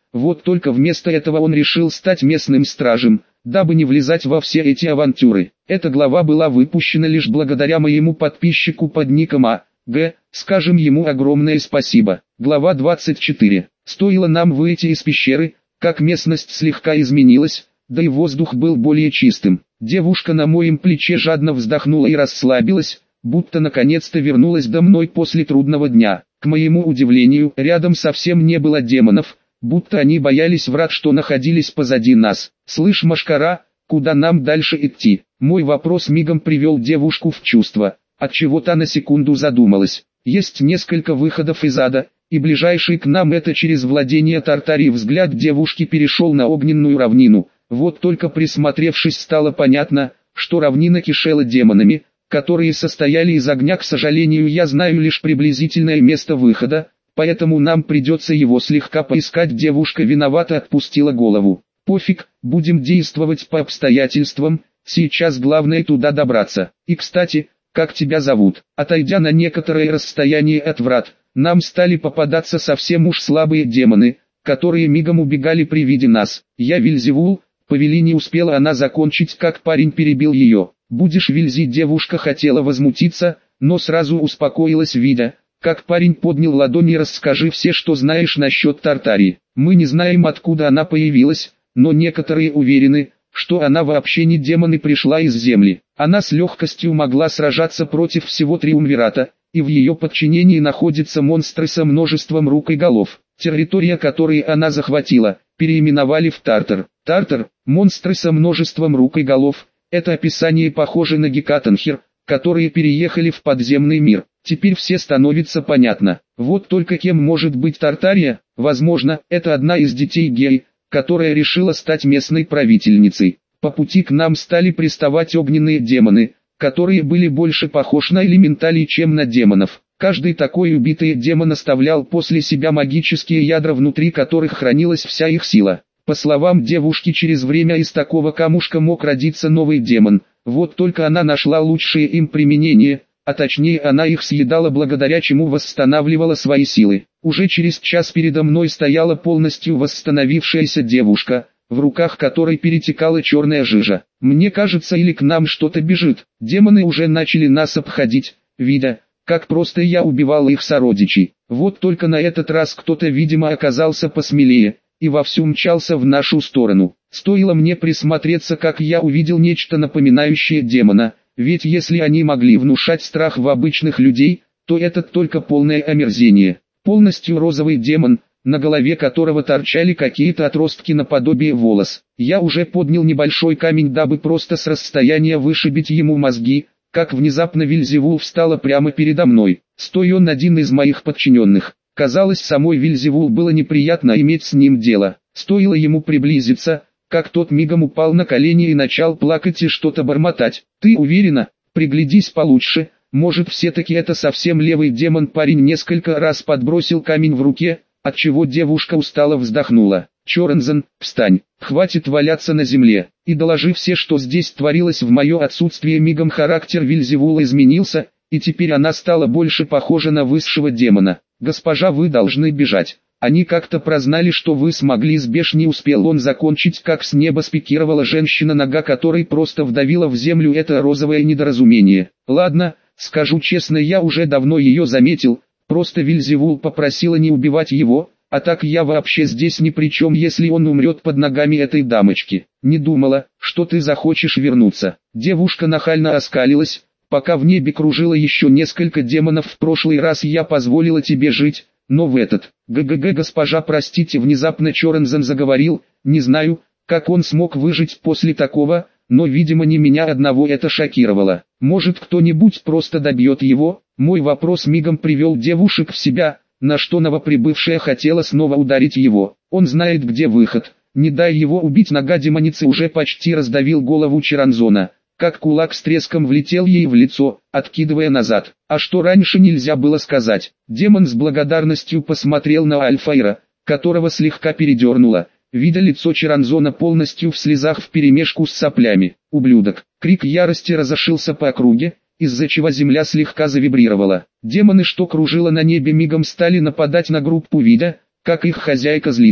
Вот только вместо этого он решил стать местным стражем, дабы не влезать во все эти авантюры. Эта глава была выпущена лишь благодаря моему подписчику под ником А.Г. Скажем ему огромное спасибо. Глава 24. Стоило нам выйти из пещеры, как местность слегка изменилась, да и воздух был более чистым. Девушка на моем плече жадно вздохнула и расслабилась, будто наконец-то вернулась домой после трудного дня. К моему удивлению, рядом совсем не было демонов, будто они боялись врат, что находились позади нас. «Слышь, Машкара, куда нам дальше идти?» Мой вопрос мигом привел девушку в чувство, отчего та на секунду задумалась. «Есть несколько выходов из ада, и ближайший к нам это через владение Тартарии». Взгляд девушки перешел на огненную равнину. Вот только присмотревшись стало понятно, что равнина кишела демонами, которые состояли из огня. К сожалению, я знаю лишь приблизительное место выхода, поэтому нам придется его слегка поискать. Девушка виновато отпустила голову. «Пофиг, будем действовать по обстоятельствам, сейчас главное туда добраться. И кстати, как тебя зовут?» Отойдя на некоторое расстояние от врат, нам стали попадаться совсем уж слабые демоны, которые мигом убегали при виде нас. «Я Вильзевул», повели. Не успела она закончить, как парень перебил ее. «Будешь Вильзи?» Девушка хотела возмутиться, но сразу успокоилась, видя, как парень поднял ладони. «Расскажи все, что знаешь насчет Тартарии». Мы не знаем, откуда она появилась, но некоторые уверены, что она вообще не демон и пришла из земли. Она с легкостью могла сражаться против всего Триумвирата, и в ее подчинении находятся монстры со множеством рук и голов. Территория, которую она захватила, переименовали в Тартар. Тартар, монстры со множеством рук и голов. Это описание похоже на Гекатанхир, которые переехали в подземный мир. Теперь все становится понятно. Вот только кем может быть Тартария? Возможно, это одна из детей Геи, которая решила стать местной правительницей. По пути к нам стали приставать огненные демоны, которые были больше похожи на элементалей, чем на демонов. Каждый такой убитый демон оставлял после себя магические ядра, внутри которых хранилась вся их сила. По словам девушки, через время из такого камушка мог родиться новый демон. Вот только она нашла лучшее им применение, а точнее она их съедала, благодаря чему восстанавливала свои силы. Уже через час передо мной стояла полностью восстановившаяся девушка, в руках которой перетекала черная жижа. Мне кажется, или к нам что-то бежит. Демоны уже начали нас обходить, видя, как просто я убивал их сородичей. Вот только на этот раз кто-то, видимо, оказался посмелее, и вовсю мчался в нашу сторону. Стоило мне присмотреться, как я увидел нечто напоминающее демона, ведь если они могли внушать страх в обычных людей, то это только полное омерзение. Полностью розовый демон, на голове которого торчали какие-то отростки наподобие волос. Я уже поднял небольшой камень, дабы просто с расстояния вышибить ему мозги, как внезапно Вильзевул встала прямо передо мной. Стоя он один из моих подчиненных. Казалось, самой Вильзевул было неприятно иметь с ним дело. Стоило ему приблизиться, как тот мигом упал на колени и начал плакать и что-то бормотать. «Ты уверена? Приглядись получше, может все-таки это совсем левый демон». Парень несколько раз подбросил камень в руке, отчего девушка устало вздохнула. «Чорензен, встань, хватит валяться на земле, и доложи все, что здесь творилось в мое отсутствие». Мигом характер Вильзевула изменился, и теперь она стала больше похожа на высшего демона. «Госпожа, вы должны бежать. Они как-то прознали, что вы смогли сбежать». Не успел он закончить, как с неба спикировала женщина, нога которой просто вдавила в землю это розовое недоразумение. «Ладно, скажу честно, я уже давно ее заметил, просто Вильзевул попросила не убивать его, а так я вообще здесь ни при чем, если он умрет под ногами этой дамочки. Не думала, что ты захочешь вернуться». Девушка нахально оскалилась, пока в небе кружило еще несколько демонов. «В прошлый раз я позволила тебе жить, но в этот...» «ГГГ, госпожа, простите». Внезапно Чорензен заговорил, не знаю, как он смог выжить после такого, но видимо не меня одного это шокировало. «Может, кто-нибудь просто добьет его?» Мой вопрос мигом привел девушек в себя, на что новоприбывшая хотела снова ударить его. «Он знает, где выход, не дай его убить». Нога демоницы уже почти раздавил голову Чорензена, как кулак с треском влетел ей в лицо, откидывая назад. А что раньше нельзя было сказать? Демон с благодарностью посмотрел на Альфаира, которого слегка передернуло, видя лицо Чорензена полностью в слезах вперемешку с соплями. «Ублюдок!» Крик ярости разошелся по округе, из-за чего земля слегка завибрировала. Демоны, что кружило на небе, мигом стали нападать на группу, видя, как их хозяйка злится.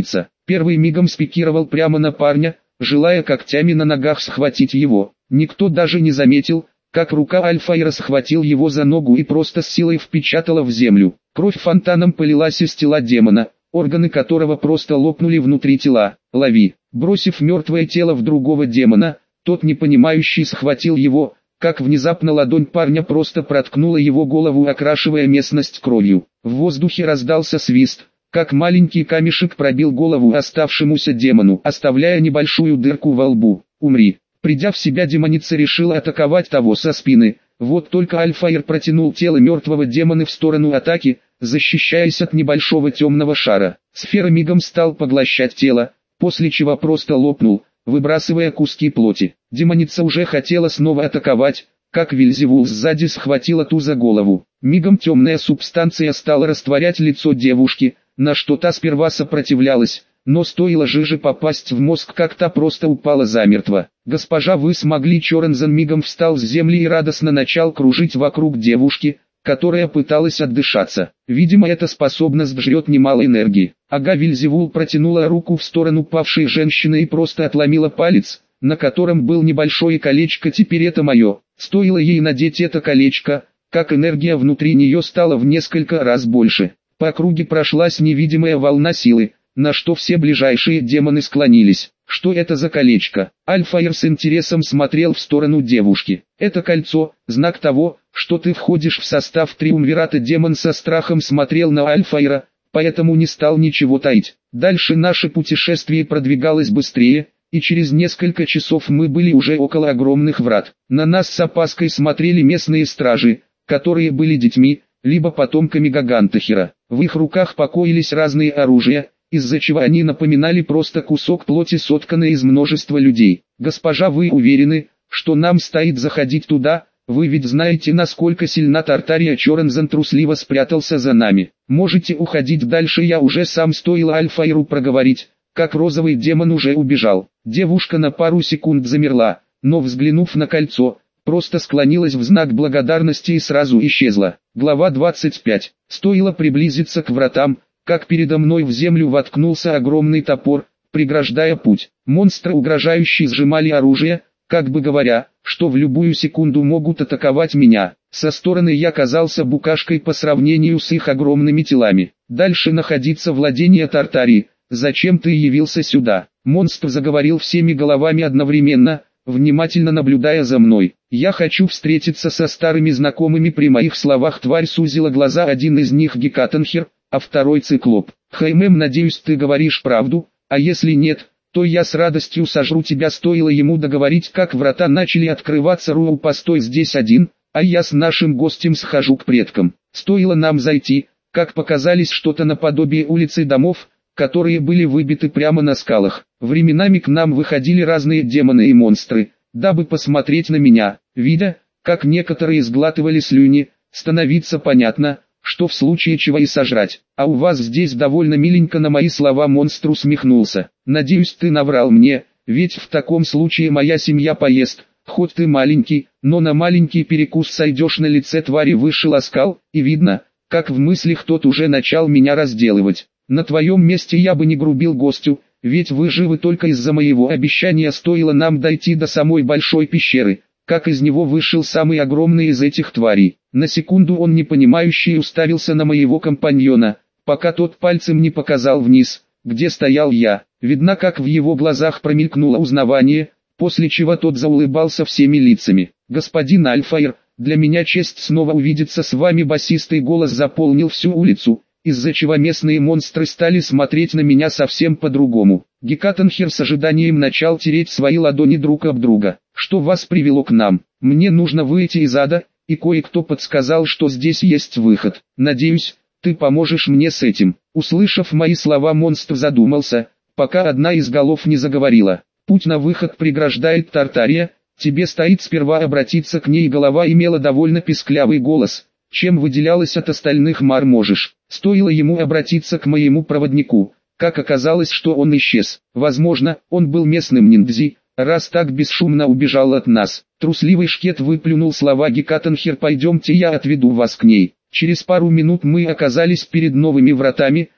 Первый мигом спикировал прямо на парня, желая когтями на ногах схватить его. Никто даже не заметил, как рука Альфаира схватил его за ногу и просто с силой впечатала в землю. Кровь фонтаном полилась из тела демона, органы которого просто лопнули внутри тела. «Лови!» Бросив мертвое тело в другого демона, тот непонимающий схватил его, как внезапно ладонь парня просто проткнула его голову, окрашивая местность кровью. В воздухе раздался свист, как маленький камешек пробил голову оставшемуся демону, оставляя небольшую дырку во лбу. «Умри!» Придя в себя, демоница решила атаковать того со спины. Вот только Альфаир протянул тело мертвого демона в сторону атаки, защищаясь от небольшого темного шара. Сфера мигом стал поглощать тело, после чего просто лопнул, выбрасывая куски плоти. Демоница уже хотела снова атаковать, как Вельзевул сзади схватила ту за голову. Мигом темная субстанция стала растворять лицо девушки, на что та сперва сопротивлялась, но стоило жиже попасть в мозг, как та просто упала замертво. «Госпожа, вы смогли!» Чорензен мигом встал с земли и радостно начал кружить вокруг девушки, которая пыталась отдышаться. Видимо, эта способность жрет немало энергии. Ага, Вельзевул протянула руку в сторону павшей женщины и просто отломила палец, на котором был небольшое колечко. «Теперь это мое». Стоило ей надеть это колечко, как энергия внутри нее стала в несколько раз больше. По округе прошлась невидимая волна силы, на что все ближайшие демоны склонились. «Что это за колечко?» Альфаир с интересом смотрел в сторону девушки. «Это кольцо, знак того, что ты входишь в состав Триумвирата». Демон со страхом смотрел на Альфаира, поэтому не стал ничего таить. Дальше наше путешествие продвигалось быстрее, и через несколько часов мы были уже около огромных врат. На нас с опаской смотрели местные стражи, которые были детьми, либо потомками Гагантахира. В их руках покоились разные оружия, из-за чего они напоминали просто кусок плоти, сотканный из множества людей. «Госпожа, вы уверены, что нам стоит заходить туда? Вы ведь знаете, насколько сильна Тартария». Чорензен трусливо спрятался за нами. «Можете уходить дальше, я уже сам». Стоило Альфаиру проговорить, как розовый демон уже убежал. Девушка на пару секунд замерла, но взглянув на кольцо, просто склонилась в знак благодарности и сразу исчезла. Глава 25. Стоило приблизиться к вратам, как передо мной в землю воткнулся огромный топор, преграждая путь. Монстры угрожающе сжимали оружие, как бы говоря, что в любую секунду могут атаковать меня. Со стороны я казался букашкой по сравнению с их огромными телами. «Дальше находится владение Тартарии. Зачем ты явился сюда?» Монстр заговорил всеми головами одновременно, внимательно наблюдая за мной. «Я хочу встретиться со старыми знакомыми». При моих словах тварь сузила глаза. Один из них Гекатанхир, а второй Циклоп. «Хаймем, надеюсь, ты говоришь правду, а если нет, то я с радостью сожру тебя». Стоило ему договорить, как врата начали открываться. «Руэл, постой здесь один, а я с нашим гостем схожу к предкам». Стоило нам зайти, как показались что-то наподобие улицы домов, которые были выбиты прямо на скалах. Временами к нам выходили разные демоны и монстры, дабы посмотреть на меня. Видя, как некоторые сглатывали слюни, становится понятно, что в случае чего и сожрать. «А у вас здесь довольно миленько». На мои слова монстр усмехнулся. «Надеюсь, ты наврал мне, ведь в таком случае моя семья поест. Хоть ты маленький, но на маленький перекус сойдешь». На лице твари вышел оскал, и видно, как в мыслях тот уже начал меня разделывать. «На твоем месте я бы не грубил гостю, ведь вы живы только из-за моего обещания». Стоило нам дойти до самой большой пещеры, как из него вышел самый огромный из этих тварей. На секунду он непонимающе уставился на моего компаньона, пока тот пальцем не показал вниз, где стоял я. Видно, как в его глазах промелькнуло узнавание, после чего тот заулыбался всеми лицами. «Господин Альфаир, для меня честь снова увидеться с вами». Басистый голос заполнил всю улицу, из-за чего местные монстры стали смотреть на меня совсем по-другому. Гекатанхир с ожиданием начал тереть свои ладони друг об друга. «Что вас привело к нам? Мне нужно выйти из ада, и кое-кто подсказал, что здесь есть выход. Надеюсь, ты поможешь мне с этим». Услышав мои слова, монстр задумался, пока одна из голов не заговорила. «Путь на выход преграждает Тартария, тебе стоит сперва обратиться к ней». Голова имела довольно писклявый голос, чем выделялась от остальных. «Мар, можешь». Стоило ему обратиться к моему проводнику, как оказалось, что он исчез. Возможно, он был местным ниндзи, раз так бесшумно убежал от нас. Трусливый шкет выплюнул слова Гекатанхир. «Пойдемте, я отведу вас к ней». Через пару минут мы оказались перед новыми вратами,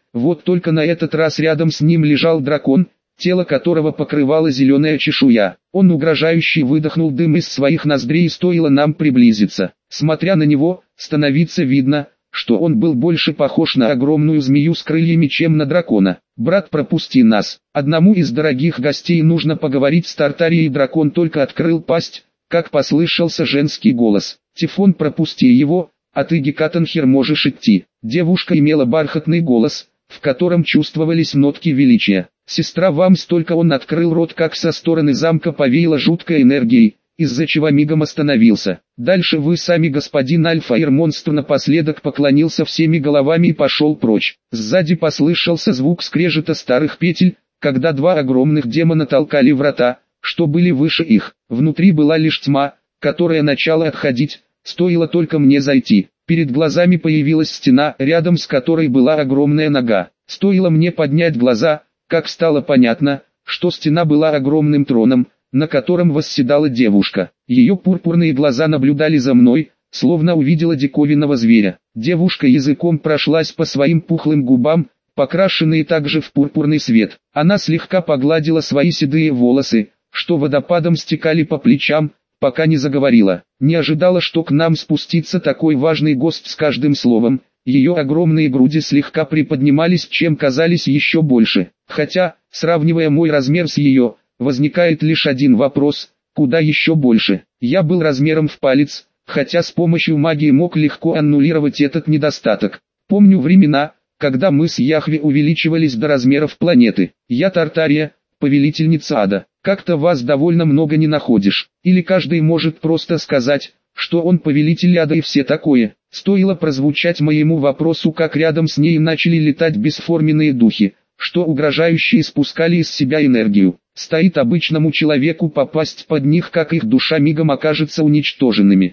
Вот только на этот раз рядом с ним лежал дракон, тело которого покрывала зеленая чешуя. Он угрожающе выдохнул дым из своих ноздрей, и стоило нам приблизиться. Смотря на него, становится видно, что он был больше похож на огромную змею с крыльями, чем на дракона. «Брат, пропусти нас. Одному из дорогих гостей нужно поговорить с Тартарией». Дракон только открыл пасть, как послышался женский голос. «Тифон, пропусти его, а ты, Гекатанхир, можешь идти». Девушка имела бархатный голос, в котором чувствовались нотки величия. «Сестра, вам столько». Он открыл рот, как со стороны замка повеяло жуткой энергией, из-за чего мигом остановился. «Дальше вы сами, господин Альфаир». Монстр напоследок поклонился всеми головами и пошел прочь. Сзади послышался звук скрежета старых петель, когда два огромных демона толкали врата, что были выше их. Внутри была лишь тьма, которая начала отходить, стоило только мне зайти. Перед глазами появилась стена, рядом с которой была огромная нога. Стоило мне поднять глаза, как стало понятно, что стена была огромным троном, на котором восседала девушка. Ее пурпурные глаза наблюдали за мной, словно увидела диковинного зверя. Девушка языком прошлась по своим пухлым губам, покрашенные также в пурпурный цвет. Она слегка погладила свои седые волосы, что водопадом стекали по плечам, пока не заговорила. Не ожидала, что к нам спустится такой важный гость. С каждым словом ее огромные груди слегка приподнимались, чем казались еще больше. Хотя, сравнивая мой размер с ее, возникает лишь один вопрос: куда еще больше? Я был размером в палец, хотя с помощью магии мог легко аннулировать этот недостаток. Помню времена, когда мы с Яхве увеличивались до размеров планеты. Я Тартария, повелительница ада. Как-то вас довольно много, не находишь? Или каждый может просто сказать, что он повелитель ада и все такое? Стоило прозвучать моему вопросу, как рядом с ней начали летать бесформенные духи, что угрожающе испускали из себя энергию. Стоит обычному человеку попасть под них, как их душа мигом окажется уничтоженными.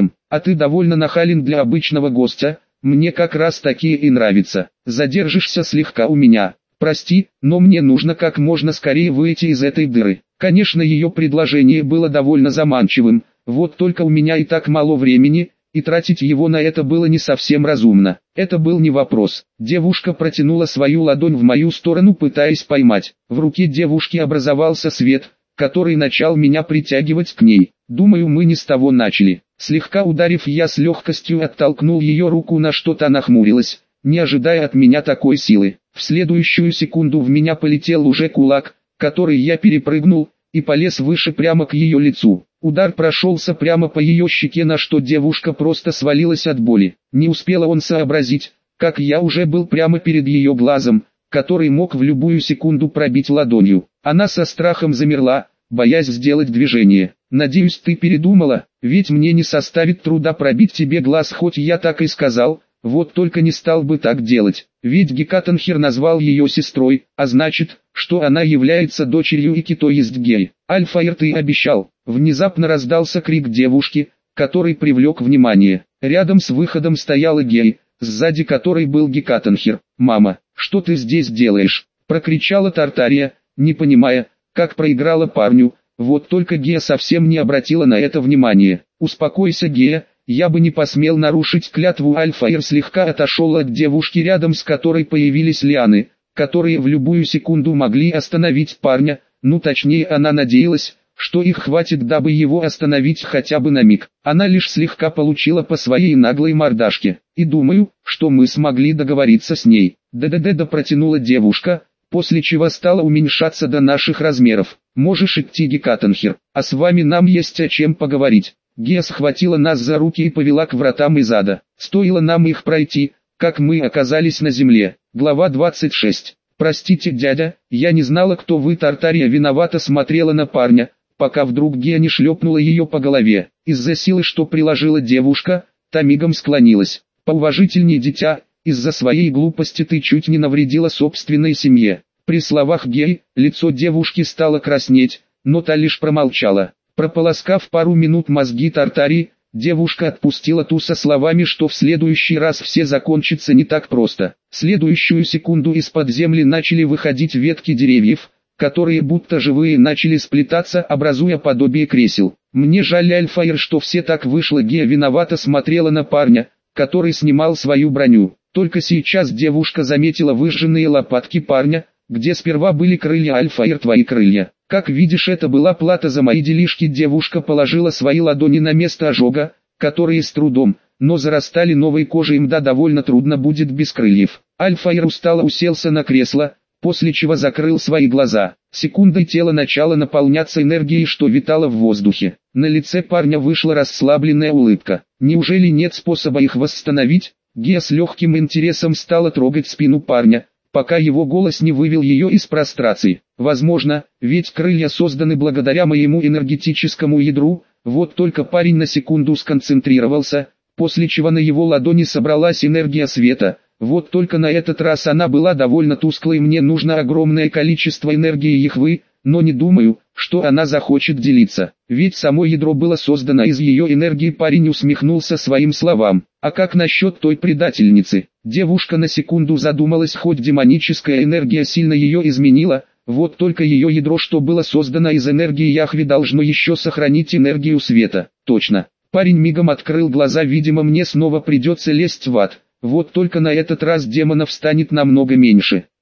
А ты довольно нахален для обычного гостя, мне как раз такие и нравятся. Задержишься слегка у меня. Прости, но мне нужно как можно скорее выйти из этой дыры. Конечно, ее предложение было довольно заманчивым, вот только у меня и так мало времени, и тратить его на это было не совсем разумно. Это был не вопрос. Девушка протянула свою ладонь в мою сторону, пытаясь поймать. В руке девушки образовался свет, который начал меня притягивать к ней. Думаю, мы не с того начали. Слегка ударив, я с легкостью оттолкнул ее руку, на что-то нахмурилась, не ожидая от меня такой силы. В следующую секунду в меня полетел уже кулак, который я перепрыгнул, и полез выше прямо к ее лицу. Удар прошелся прямо по ее щеке, на что девушка просто свалилась от боли. Не успела он сообразить, как я уже был прямо перед ее глазом, который мог в любую секунду пробить ладонью. Она со страхом замерла, боясь сделать движение. «Надеюсь, ты передумала, ведь мне не составит труда пробить тебе глаз», хоть я так и сказал. Вот только не стал бы так делать, ведь Гекатанхир назвал ее сестрой, а значит, что она является дочерью Ики, то есть Гей. «Альфаир, ты обещал!» Внезапно раздался крик девушки, который привлек внимание. Рядом с выходом стояла Гей, сзади которой был Гекатанхир. «Мама, что ты здесь делаешь?» Прокричала Тартария, не понимая, как проиграла парню. Вот только Гея совсем не обратила на это внимания. «Успокойся, Гея. Я бы не посмел нарушить клятву». Альфаир слегка отошел от девушки, рядом с которой появились лианы, которые в любую секунду могли остановить парня, точнее, она надеялась, что их хватит, дабы его остановить хотя бы на миг. Она лишь слегка получила по своей наглой мордашке, и думаю, что мы смогли договориться с ней. Да протянула девушка, после чего стала уменьшаться до наших размеров. «Можешь идти, Гекатанхир, а с вами нам есть о чем поговорить». Гея схватила нас за руки и повела к вратам из ада. Стоило нам их пройти, как мы оказались на земле. Глава 26. «Простите, дядя, я не знала, кто вы». Тартария виновато смотрела на парня, пока вдруг Гея не шлепнула ее по голове. Из-за силы, что приложила девушка, та мигом склонилась. «Поуважительней, дитя, из-за своей глупости ты чуть не навредила собственной семье». При словах Геи, лицо девушки стало краснеть, но та лишь промолчала. Прополоскав пару минут мозги Тартарии, девушка отпустила ту со словами, что в следующий раз все закончится не так просто. В следующую секунду из-под земли начали выходить ветки деревьев, которые будто живые начали сплетаться, образуя подобие кресел. «Мне жаль, Альфаир, что все так вышло». Гея виновато смотрела на парня, который снимал свою броню. Только сейчас девушка заметила выжженные лопатки парня, где сперва были крылья Альфаир, твои крылья. Как видишь, это была плата за мои делишки. Девушка положила свои ладони на место ожога, которые с трудом, но зарастали новой кожей. Им довольно трудно будет без крыльев. Альфаир устало уселся на кресло, после чего закрыл свои глаза. Секундой тело начало наполняться энергией, что витало в воздухе. На лице парня вышла расслабленная улыбка. Неужели нет способа их восстановить? Гея с легким интересом стала трогать спину парня, пока его голос не вывел ее из прострации. Возможно, ведь крылья созданы благодаря моему энергетическому ядру. Вот только парень на секунду сконцентрировался, после чего на его ладони собралась энергия света. Вот только на этот раз она была довольно тусклой. Мне нужно огромное количество энергии Яхвы, но не думаю, что она захочет делиться. Ведь само ядро было создано из ее энергии. Парень усмехнулся своим словам. А как насчет той предательницы? Девушка на секунду задумалась, хоть демоническая энергия сильно ее изменила, вот только ее ядро, что было создано из энергии Яхве, должно еще сохранить энергию света. Точно. Парень мигом открыл глаза. Видимо, мне снова придется лезть в ад. Вот только на этот раз демонов станет намного меньше.